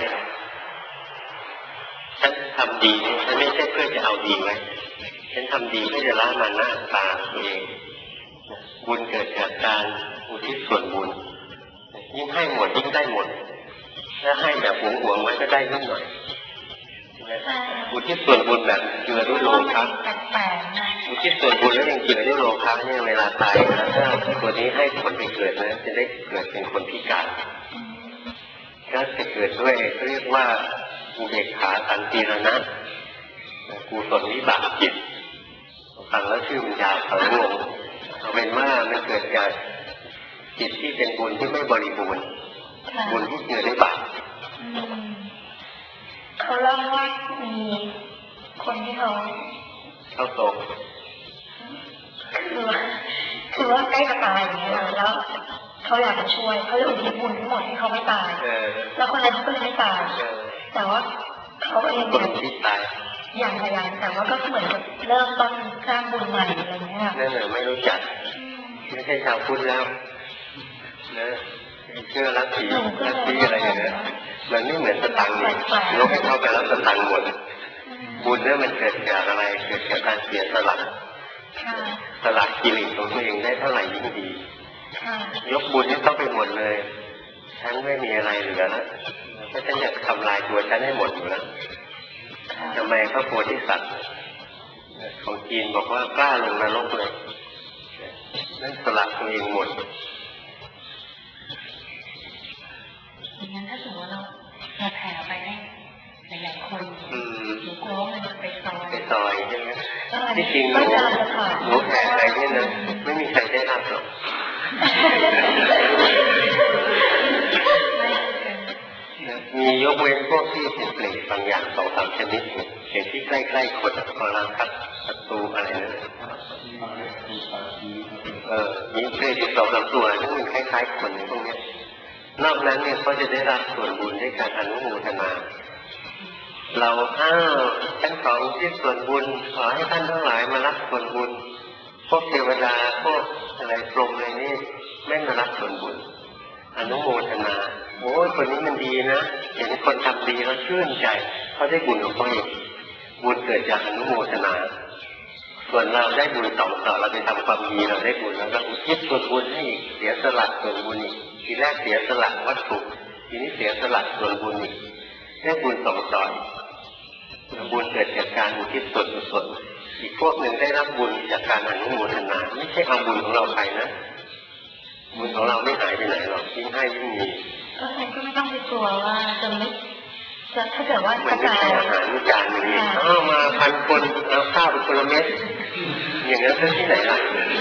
ฉันทำดีฉันไม่ใช่เพื่อจะเอาดีไว้ฉันทำดีเพื่อจะละมาหน้าตาตัวเองบุญเกิดจากการอุทิศส่วนบุญยิ่งให้หมดยิ่งได้หมดถ้าให้แบบหวงไว้ก็ได้นิดหน่อยอุทิศส่วนบุญแบบเจือด้วยโลภะอุทิศส่วนบุญแล้วยังเจือด้วยโลภะเนี่ยเวลาตายแล้วถ้าตัวนี้ให้ผลไปเกิดนะจะได้เกิดเป็นคนพิการก็จะเกิดด้วยเรียกว่าอุเบกขาตันติรณะกุศลวิบากจิตฟังแล้วชื่อมันยาวเขางงเอาเป็นว่ามันเกิดจากจิตที่เป็นบุญที่ไม่บริบูรณ์บุญที่เจือด้วยบาปเขาเล่าว่ามีคนที่เขาโตคือว่าใกล้จะตายอย่างเงี้ยแล้วเขาอยากจะช่วยเขาเลยอุทิศบุญทั้งหมดให้เขาไม่ตายแล้วคนนั้นเขาก็เลยไม่ตายแต่ว่าเขาเองเนี่ยอย่างไรอย่างแต่ว่าก็เหมือนกับเริ่มต้นสร้างบุญใหม่อะไรเงี้ยนั่นแหละไม่รู้จักไม่ใช่ชาวพุทธแล้วนะเชื่อลัทธิอะไรอย่างเงี้ยมันไม่เหมือนสตังค์เลยยกให้เข้าไปแล้วสตังค์หมดบุญเนี่ยมันเกิดจากอะไรเกิดจากการเสียสละกิเลสของตัวเองได้เท่าไหร่ยิ่งดียกบุญนี้เข้าไปหมดเลยฉันไม่มีอะไรเหลือแล้วเพราะฉันอยากทำลายตัวฉันให้หมดอยู่แล้วทำไมพระโพธิสัตว์ของจีนบอกว่ากล้าลงนรกเลยนั่นสละตัวเองหมดอย่างนั้นถ้าสมมติเราแผ่ไปให้หลายคนหนูกลัวว่ามันจะไปซอยใช่ไหมที่จริงหนูแผ่ไปนี่นะไม่มีใครได้รับหรอกมียกเว้นพวกที่เป็นเปรตบางอย่าง2-3 ชนิดเห็นที่ใกล้ๆคนกำลังคัดศัตรูอะไรนะมีเปรตอยู่2-3 ตัวที่มันคล้ายๆคนพวกนี้นอกนั้นเนี่ยเขาจะได้รับส่วนบุญด้วยการอนุโมทนาเราฉันขออุทิศส่วนบุญขอให้ท่านทั้งหลายมารับส่วนบุญพวกเทวดาพวกอะไรพรหมอะไรนี่ไม่มารับส่วนบุญอนุโมทนาโอ้ยคนนี้มันดีนะเห็นคนทำดีแล้วชื่นใจเขาได้บุญของเขาเองบุญเกิดจากอนุโมทนาส่วนเราได้บุญ2 ต่อเราไปทำความดีเราได้บุญแล้วก็อุทิศส่วนบุญให้อีกเสียสละส่วนบุญอีกทีแรกเสียสละวัตถุทีนี้เสียสละส่วนบุญอีกได้บุญ2 ต่อบุญเกิดจากการอุทิศส่วนกุศลอีกพวกหนึ่งได้รับบุญจากการอนุโมทนาไม่ใช่เอาบุญของเราไปนะบุญของเราไม่หายไปไหนหรอกยิ่งให้ยิ่งมีก็ฉันก็ไม่ต้องไปกลัวว่าจะถ้าเกิดว่ามันไม่ใช่อาหารจานอย่างนี้มา1,000 คนเอาข้าวไปคนละเม็ดอย่างนั้นก็ที่ไหนล่ะ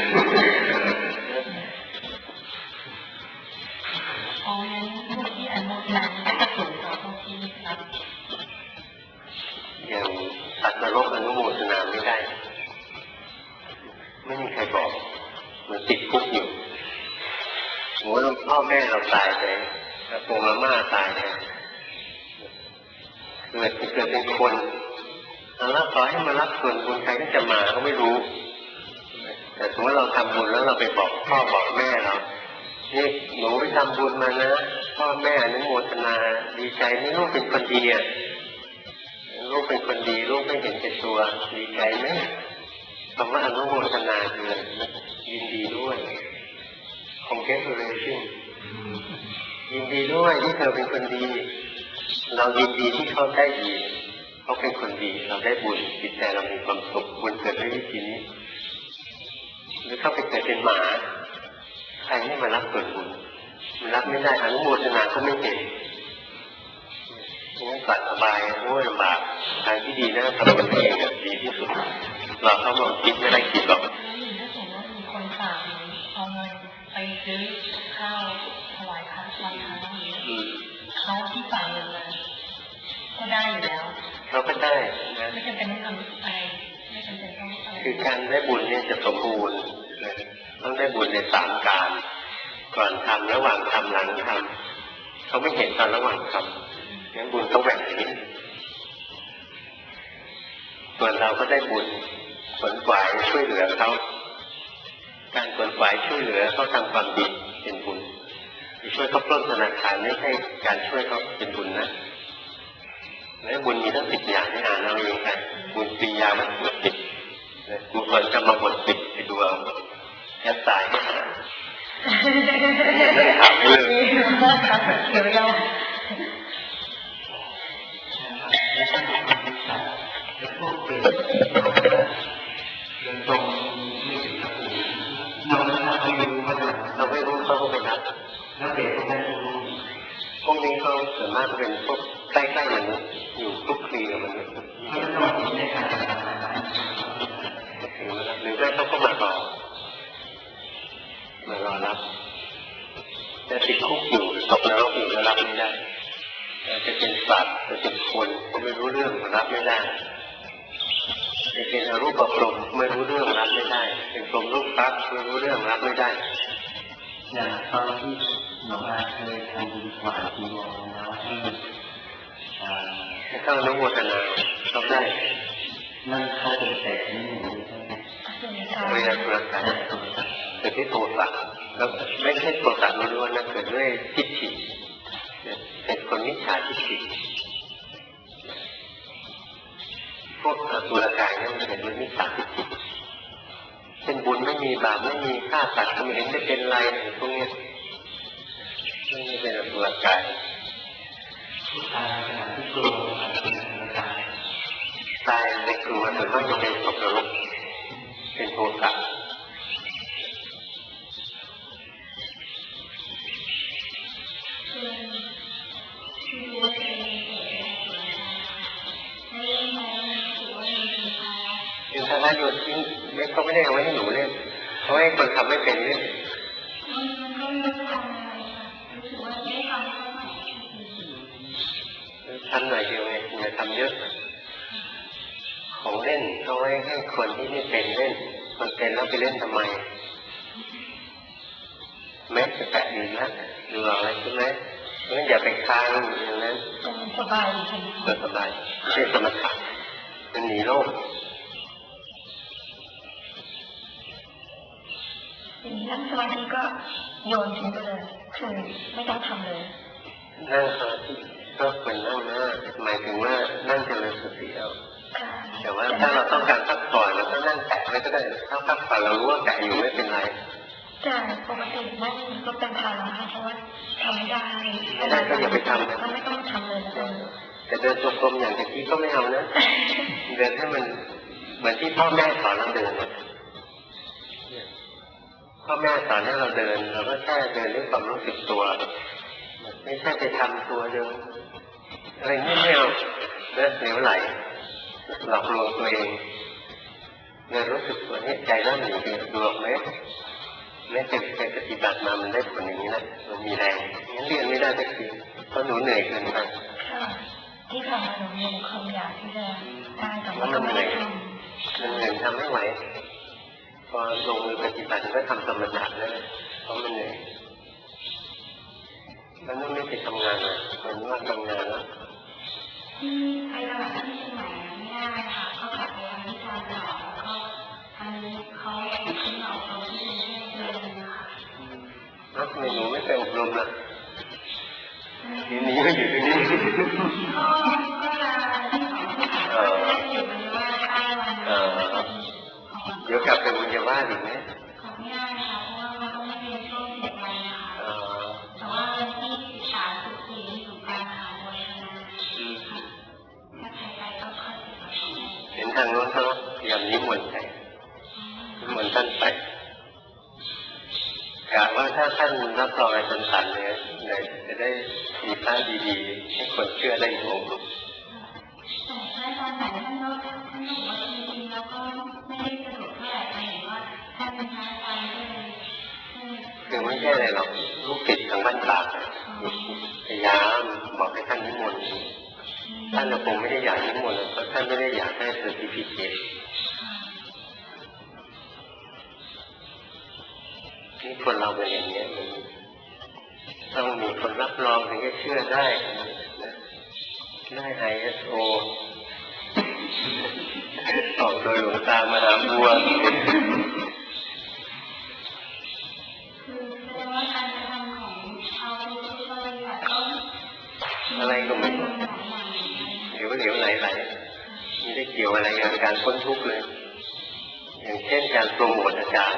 อ๋องั้นพวกที่อนุโมทนาก็สูงกว่าพวกที่รับอย่างสัตว์นรกอนุโมทนาไม่ได้ไม่มีใครบอกมันติดคุกอยู่หัวพ่อแม่เราตายไปปงอาม่าตายไปเกิดเป็นคนแล้วขอให้มารับส่วนบุญใครก็จะมาเขาไม่รู้แต่สมมติเราทำบุญแล้วเราไปบอกพ่อบอกแม่เรานี่หนูไปทำบุญมานะพ่อแม่อนุโมทนาดีใจนี่ลูกเป็นคนดีอ่ะลูกเป็นคนดีลูกไม่เห็นเป็นตัวดีใจไหมคำว่าอนุโมทนาคือยินดีด้วย congratulation ยินดีด้วยที่เธอเป็นคนดีเรายินดีที่เขาได้ดีเขาเป็นคนดีเราได้บุญจิตใจเรามีความสุขบุญเกิดด้วยวิธีนี้หรือเข้าไปเกิดเป็นหมาใครไม่มารับส่วนบุญมันรับไม่ได้อนุโมทนาก็ไม่เห็นงั้นสัตว์สบายโอ้ยลำบากทางที่ดีนะทำตัวเองดีที่สุดเราเขาบอกคิดไม่ได้คิดหรอกถ้าสมมติว่ามีคนฝากเอาเงินไปซื้อข้าวถวายพระวันพระเขาที่ฝากเงินมาก็ได้อยู่แล้วเขาก็ได้นะไม่จำเป็นต้องทำอะไรไม่จำเป็นต้องอะไรคือการได้บุญเนี่ยจะสมบูรณ์ต้องได้บุญใน3 การก่อนทำระหว่างทำหลังทำเขาไม่เห็นตอนระหว่างทำงั้นบุญต้องแบ่งอย่างนี้ส่วนเราก็ได้บุญขวนขวายช่วยเหลือเขาการขวนขวายช่วยเหลือเขาทำความดีเป็นบุญช่วยเขาปล้นธนาคารไม่ใช่การช่วยเขาเป็นบุญนะและบุญมีทั้ง10 อย่างให้อ่านเอาเองกันบุญปียาวัตถุ10บุญคนกรรมบท10ไปดูเอาแอบตายไม่หาถามเลยเดี๋ยวเราพวกเป็นเดินตรงไม่ถึงครับเราไม่รู้เขาไปนับแล้วเด็กพวกนั้นพวกนี้เขาส่วนมากเป็นพวกใกล้ๆมนุษย์อยู่คลุกคลีกับมนุษย์เขาจะต้องกินได้การหรือไม่เขาก็มารอรับแต่ติดคุกอยู่ตกนรกอยู่แล้วรับไม่ได้จะเป็นสัตว์จะเป็นคนก็ไม่รู้เรื่องรับไม่ได้จะเป็นอรูปพรหมไม่รู้เรื่องรับไม่ได้เป็นพรหมรูปพรรคไม่รู้เรื่องรับไม่ได้อย่างตอนที่หลวงอาเคยทำบุญถวายจีวรแล้วให้เข้าอนุโมทนาต้องได้นั่นเขาเป็นแต่นี่หนูเรียนเรื่องการเกิดที่โทสะแล้วไม่ใช่โทสะล้วนๆนะเกิดด้วยทิฏฐิเป็นคนมิจฉาทิฏฐิพวกสุรกายเนี่ยมันเห็นด้วยมิจฉาทิฏฐิเป็นบุญไม่มีบาปไม่มีฆ่าสัตว์ไม่เห็นจะเป็นไรพวกนี้ไม่เป็นสุรกายตายในกลัวส่วนมากจะเป็นตกนรกเป็นโทสะคือถ้าโยนทิ้งเขาไม่ได้เอาไว้ให้หนูเล่นเขาให้คนทำไม่เป็นเล่นทำหน่อยเดียวเองอย่าทำเยอะของเล่นเอาไว้ให้คนที่ไม่เป็นเล่นคนเป็นแล้วไปเล่นทำไมแม้จะแปะอยู่นะดูออกอะไรใช่ไหมงั้นอย่าไปค้างอย่างนั้นสบายสบายไม่ใช่สมถะมันหนีโลกนั่งสมาธิก็โยนทิ้งไปเลยคือไม่ต้องทำเลยนั่งสมาธิก็เป็นนั่งหน้าหมายถึงว่านั่งเจริญสติเอาแต่ว่าถ้าเราต้องการพักผ่อนเราก็นั่งแตะไว้ก็ได้ถ้าพักผ่อนเรารู้ว่าแตะอยู่ไม่เป็นไรใช่ปกตินั่งก็เป็นภาระเพราะว่าทำไม่ได้ก็อย่าไปทำก็ไม่ต้องทำเลยนะแต่เดินจงกรมอย่างที่ก็ไม่เอานะเดินให้มันเหมือนที่พ่อแม่สอนเราเดินพ่อแม่สอนให้เราเดินเราก็แค่เดินด้วยความรู้สึกตัวไม่ใช่ไปทำตัวเดินอะไรไม่เอาเดินเหลวไหลหลอกลวงตัวเองเดินรู้สึกตัวนี้ใจนั่นหนีไปดูออกไหมแม้แต่ปฏิบัติมามันได้ผลอย่างนี้นะมันมีแรงงั้นเรียนไม่ได้สักทีเพราะหนูเหนื่อยเกินไปที่ผ่านมาหนูมีความอยากที่จะได้แต่ว่ามันไม่ทำมันเหนื่อยทำไม่ไหวพอลงมือปฏิบัติก็ทำสมถะได้เพราะมันเหนื่อยมันไม่ไปทำงานนะมันว่าทำงานแล้วไอ้ระดับที่สมัยง่ายค่ะเขาขัดเวลาที่ทำต่อแล้วก็อันนี้เขาขึ้นมาอบรมที่เรียนนะคะแล้วทำไมหนูไม่ไปอบรมล่ะทีนี้ก็อยู่ที่นี่เดี๋ยวกลับไปบุญญาว่าอีกไหมไม่ได้ค่ะเพราะว่ามันต้องเป็นช่วง7 วันนะคะแต่ว่าวันที่13-14อยู่กลางหาวันนะถ้าใครไปก็ค่อยไปเห็นทางโน้นเขาพยายามนิมนต์ไปนิมนต์ท่านไปกะว่าถ้าท่านรับรองอาจารย์สันเนี่ยจะได้มีพระดีๆให้คนเชื่อได้อีกองค์แต่ตอนไหนท่านบอกว่าจริงๆแล้วก็ไม่คือไม่ใช่อะไรหรอกลูกศิษย์ทางบ้านตากพยายามบอกให้ท่านนิมนต์ท่านคงไม่ได้อยากนิมนต์เพราะท่านไม่ได้อยากได้เซอร์ติฟิเคทนี่คนเราเป็นอย่างนี้มันต้องมีคนรับรองถึงจะเชื่อได้ISO ออกโดยหลวงตามหาบัวอะไรก็ไม่รู้เหลวไหลไม่ได้เกี่ยวอะไรกับการพ้นทุกข์เลยอย่างเช่นการโปรโมทอาจารย์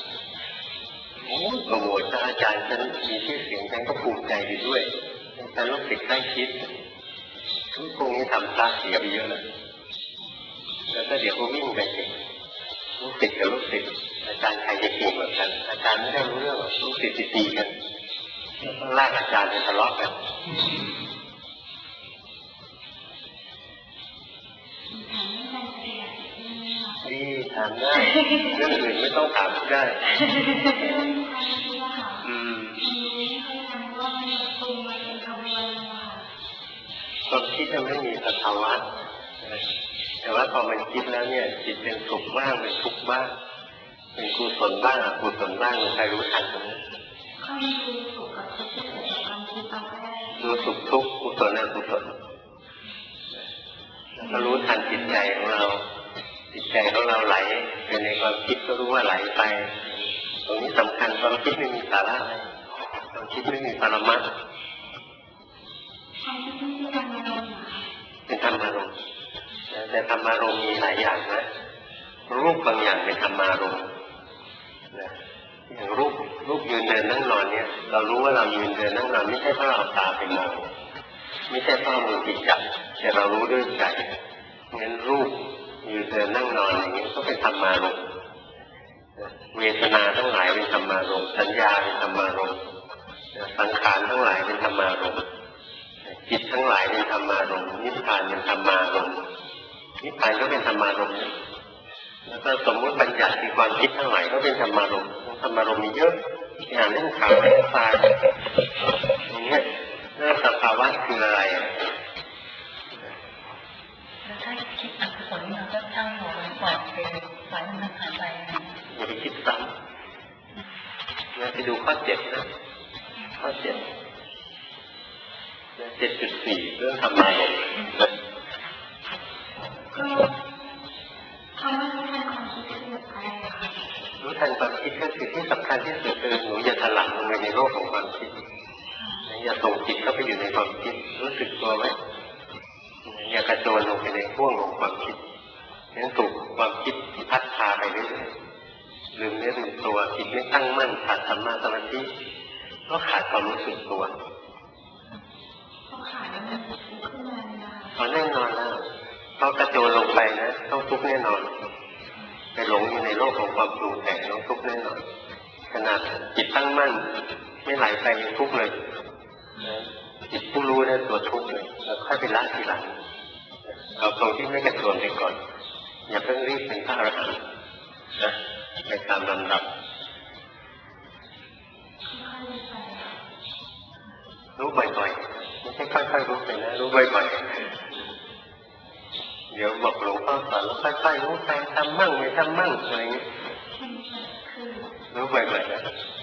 โปรโมทอาจารย์ฉันมีชื่อเสียงฉันก็ภูมิใจดีด้วยแต่ลูกศิษย์ใกล้ชิดทุกคนนี้ทำพลาดเสียไปเยอะแล้วก็เดี๋ยวก็วิ่งไปเองลูกศิษย์กับลูกศิษย์อาจารย์ใครจะเก่งกว่ากันอาจารย์ไม่ได้รู้เรื่องลูกศิษย์ตีกันต้องลากอาจารย์ไปทะเลาะกันนี่ถามได้เรื่องอื่นไม่ต้องถามได้ความคิดจะไม่มีสภาวะแต่ว่าพอมันคิดแล้วเนี่ยจิตเป็นสุขบ้างเป็นทุกข์บ้างเป็นกุศลบ้างอกุศลบ้างใครรู้ทันตรงนี้รู้สุขทุกข์กุศลอกุศลแล้วก็รู้ทันจิตใจของเราจิตใจของเราไหลไปในความคิดก็รู้ว่าไหลไปตรงนี้สำคัญความคิดไม่มีสาระอะไรความคิดไม่มีปรมัตถ์เป็นธรรมารมณ์แต่ธรรมารมณ์มีหลายอย่างนะรูปบางอย่างเป็นธรรมารมณ์อย่างรูปยืนเดินนั่งนอนเนี่ยเรารู้ว่าเรายืนเดินนั่งนอนไม่ใช่เพราะเราตาไปมองไม่ใช่เพราะมือจิตจับแต่เรารู้ด้วยใจงั้นรูปยืนเดินนั่งนอนอย่างนี้ก็เป็นธรรมารมณ์เวทนาทั้งหลายเป็นธรรมารมณ์สัญญาเป็นธรรมารมณ์สังขารทั้งหลายเป็นธรรมารมณ์จิตทั้งหลายเป็นธรรมารมณ์นิพพานเป็นธรรมารมณ์นิพพานก็เป็นธรรมารมณ์แล้วก็สมมติบัญญัติที่ความคิดทั้งหลายก็เป็นธรรมารมณ์ธรรมารมณ์มีเยอะอย่างเรื่องขาวเรื่องฟ้าอย่างเงี้ยเรื่องสภาวะคืออะไรแล้วถ้าคิดอกุศลมันก็ช่างหัวมันปล่อยไปปล่อยมันผ่านไปอย่าไปคิดซ้ำเนี่ยไปดูข้อ7นะข้อ7 7.4 เรื่องธรรมารมณ์ก็คำว่ารู้ทันความคิดคืออะไรคะรู้ทันความคิดก็คือที่สำคัญที่สุดคือหนูอย่าถลำลงไปในโลกของความคิดอย่าส่งจิตเข้าไปอยู่ในความคิดรู้สึกตัวไหมอย่ากระโจนลงไปในห่วงของความคิดนั้นถูกความคิดพัดพาไปเรื่อยๆลืมเนื้อลืมตัวจิตไม่ตั้งมั่นขาดสัมมาสมาธิก็ขาดความรู้สึกตัวแน่นอนแล้วพอกระโจนลงไปนะต้องทุกข์แน่นอนไปหลงอยู่ในโลกของความปรุงแต่งต้องทุกข์แน่นอนขนาดจิตตั้งมั่นไม่ไหลไปยังทุกข์เลยจิตผู้รู้เนี่ยตัวทุกข์เลยแล้วค่อยไปละทีหลังเอาตรงที่ไม่กระโจนไปก่อนอย่าเพิ่งรีบเป็นพระอรหันต์นะไปตามลำดับรู้บ่อยๆไม่ใช่ค่อยๆรู้ไปนะรู้บ่อยๆเดี๋ยวบอกหลวงพ่อสอนแล้วค่อยๆรู้ไปทำมั่งไม่ทำมั่งอะไรอย่างนี้รู้บ่อยๆนะ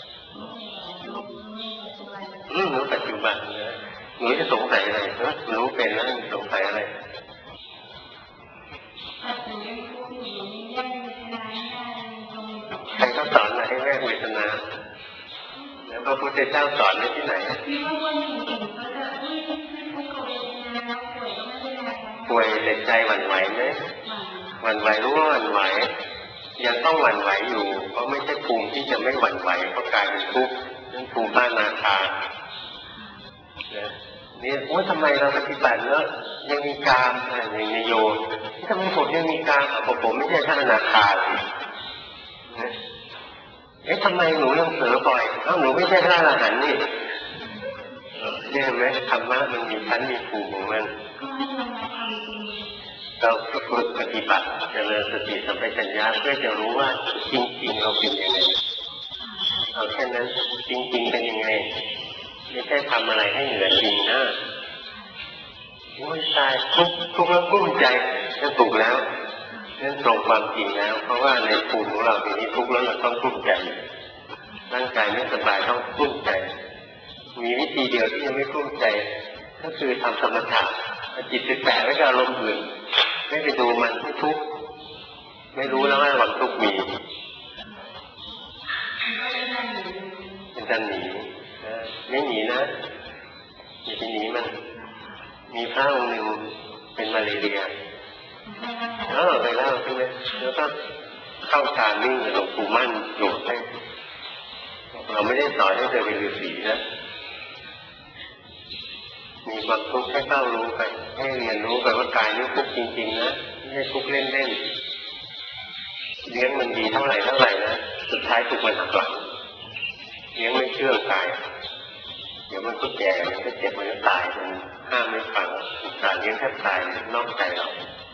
รู้ปัจจุบันนะหนูจะสงสัยอะไรรู้เป็นแล้วสงสัยอะไรใครก็สอนมาให้แยกเวทนาแล้วพระพุทธเจ้าสอนไว้ที่ไหนป่วยแต่ใจหวั่นไหวไหมหวั่นไหวรู้ว่าหวั่นไหวยังต้องหวั่นไหวอยู่เพราะไม่ใช่ภูมิที่จะไม่หวั่นไหวเพราะกายเป็นทุกข์นั่นภูมิบ้านนาคาเนี่ยว่าทำไมเราปฏิบัติแล้วยังมีกามอย่างในโยทำไมผมยังมีกามผมไม่ใช่ท่านนาคาเลยทำไมหนูยังเผลอบ่อยหนูไม่ใช่พระอรหันต์นี่เห็นไหมธรรมะมันมีชั้นมีภูมิของมันเราฝึกปฏิบัติเจริญสติสัมปชัญญะเพื่อจะรู้ว่าจริงๆเราเป็นยังไงเอาแค่นั้นจริงๆเป็นยังไงไม่ใช่ทำอะไรให้เหนือจริงนะโอ้ยตายทุกข์แล้วกุ้มใจนั่นถูกแล้วนั่นตรงความจริงแล้วเพราะว่าในภูมิของเราทีนี้ทุกข์แล้วเราต้องกุ้มใจร่างกายไม่สบายต้องกุ้มใจมีวิธีเดียวที่จะไม่กุ้มใจก็คือทำสมถะจิตไปแปะไว้กับอารมณ์อื่นไม่ไปดูมันไม่ทุกข์ไม่รู้แล้วว่าความทุกข์มีเป็นการหนีไม่หนีนะอย่าไปหนีมันมีพระองค์หนึ่งเป็นมาเลเรียไปเล่าใช่ไหมแล้วก็เข้าฌานนิ่งหลวงปู่มั่นโยกให้เราไม่ได้สอนให้เธอเป็นฤาษีนะมีความทุกข์ให้เข้ารู้ไปให้เรียนรู้ไปว่ากายนี้ทุกข์จริงๆนะไม่ใช่ทุกข์เล่นๆเลี้ยงมันดีเท่าไหร่นะสุดท้ายทุกข์มันหักหลังเลี้ยงไม่เชื่อกายเดี๋ยวมันก็แก่มันก็เจ็บมันก็ตายมันห้ามไม่ฟังการเลี้ยงแทบตายนอกใจเรา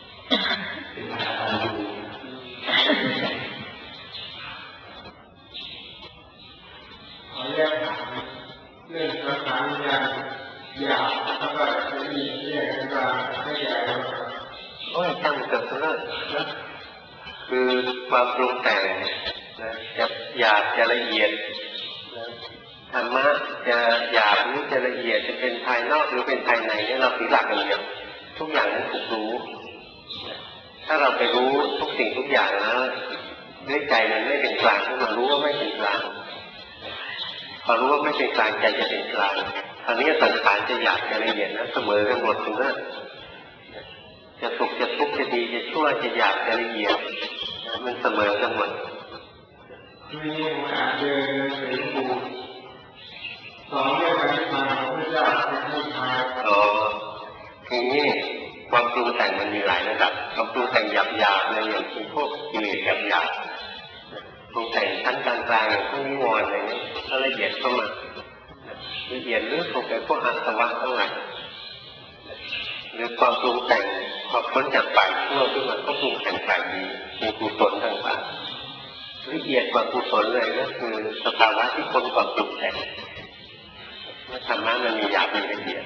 ขอแยกถามเรื่องภาษาวิญญาณอยากแล้วก็จะมีแยกกันให้แยกกันโอ้ยตั้งแต่เริ่มนะคือความปรุงแต่งนะจะหยาบจะละเอียดนะธรรมะจะหยาบหรือจะละเอียดจะเป็นภายนอกหรือเป็นภายในเนี่ยเราถือหลักอย่างเดียวทุกอย่างนั้นถูกรู้ถ้าเราไปรู้ทุกสิ่งทุกอย่างแล้วด้วยใจมันไม่เป็นกลางขึ้นมารู้ว่าไม่เป็นกลางพอรู้ว่าไม่เป็นกลางใจจะเป็นกลางคราวนี้สังขารจะหยาบจะละเอียดนะเสมอกันหมดถึงนั้นจะสุขจะทุกข์จะดีจะชั่วจะหยาบจะละเอียดมันเสมอกันหมดมีโอกาสเดินไปดูสอนเรื่องการทำของพระเจ้าเป็นผู้ชายทีนี้ความปรุงแต่งมันมีหลายระดับความปรุงแต่งหยาบๆในอย่างที่พวกกิเลสหยาบปรุงแต่งชั้นกลางๆอย่างพวกนิวรณ์อะไรนี้ถ้าละเอียดเข้ามาละเอียดหรือปรุงแต่งพวกอาสวะทั้งหลายหรือความปรุงแต่งพอพ้นจากฝ่ายชั่วขึ้นมาก็ปรุงแต่งฝ่ายดีมีกุศลต่างๆละเอียดกว่ากุศลเลยก็คือสภาวะที่พ้นความปรุงแต่งธรรมะมันมีหยาบมีละเอียด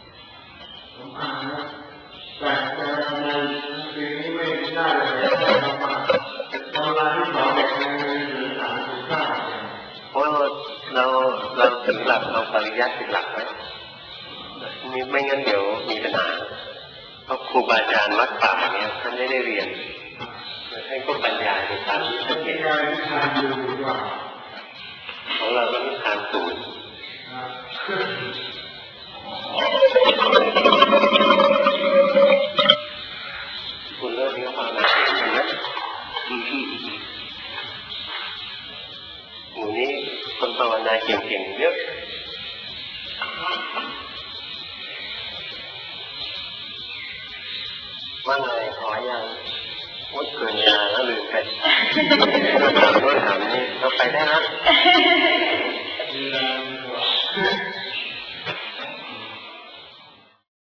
แต่ทำไมคืนนี้ไม่ได้เลยทำลายที่สองเด็กในสื่อสารสื่อสารเพราะเราถึงหลักเราปริยัติเป็นหลักไหมไม่งั้นเดี๋ยวมีปัญหาเพราะครูบาอาจารย์วัดป่าเนี่ยท่านไม่ได้เรียนให้พวกปัญญาในตามที่ท่านเห็นของเราต้องทานสูตรคุณเลิกนี้ความหมายเห็นไหมหมู่นี้คนภาวนาเก่งๆเยอะว่าไงขอยังงดเกินเวลาแล้วลืมไปถามโน่นถามนี่เราไปได้แล้ว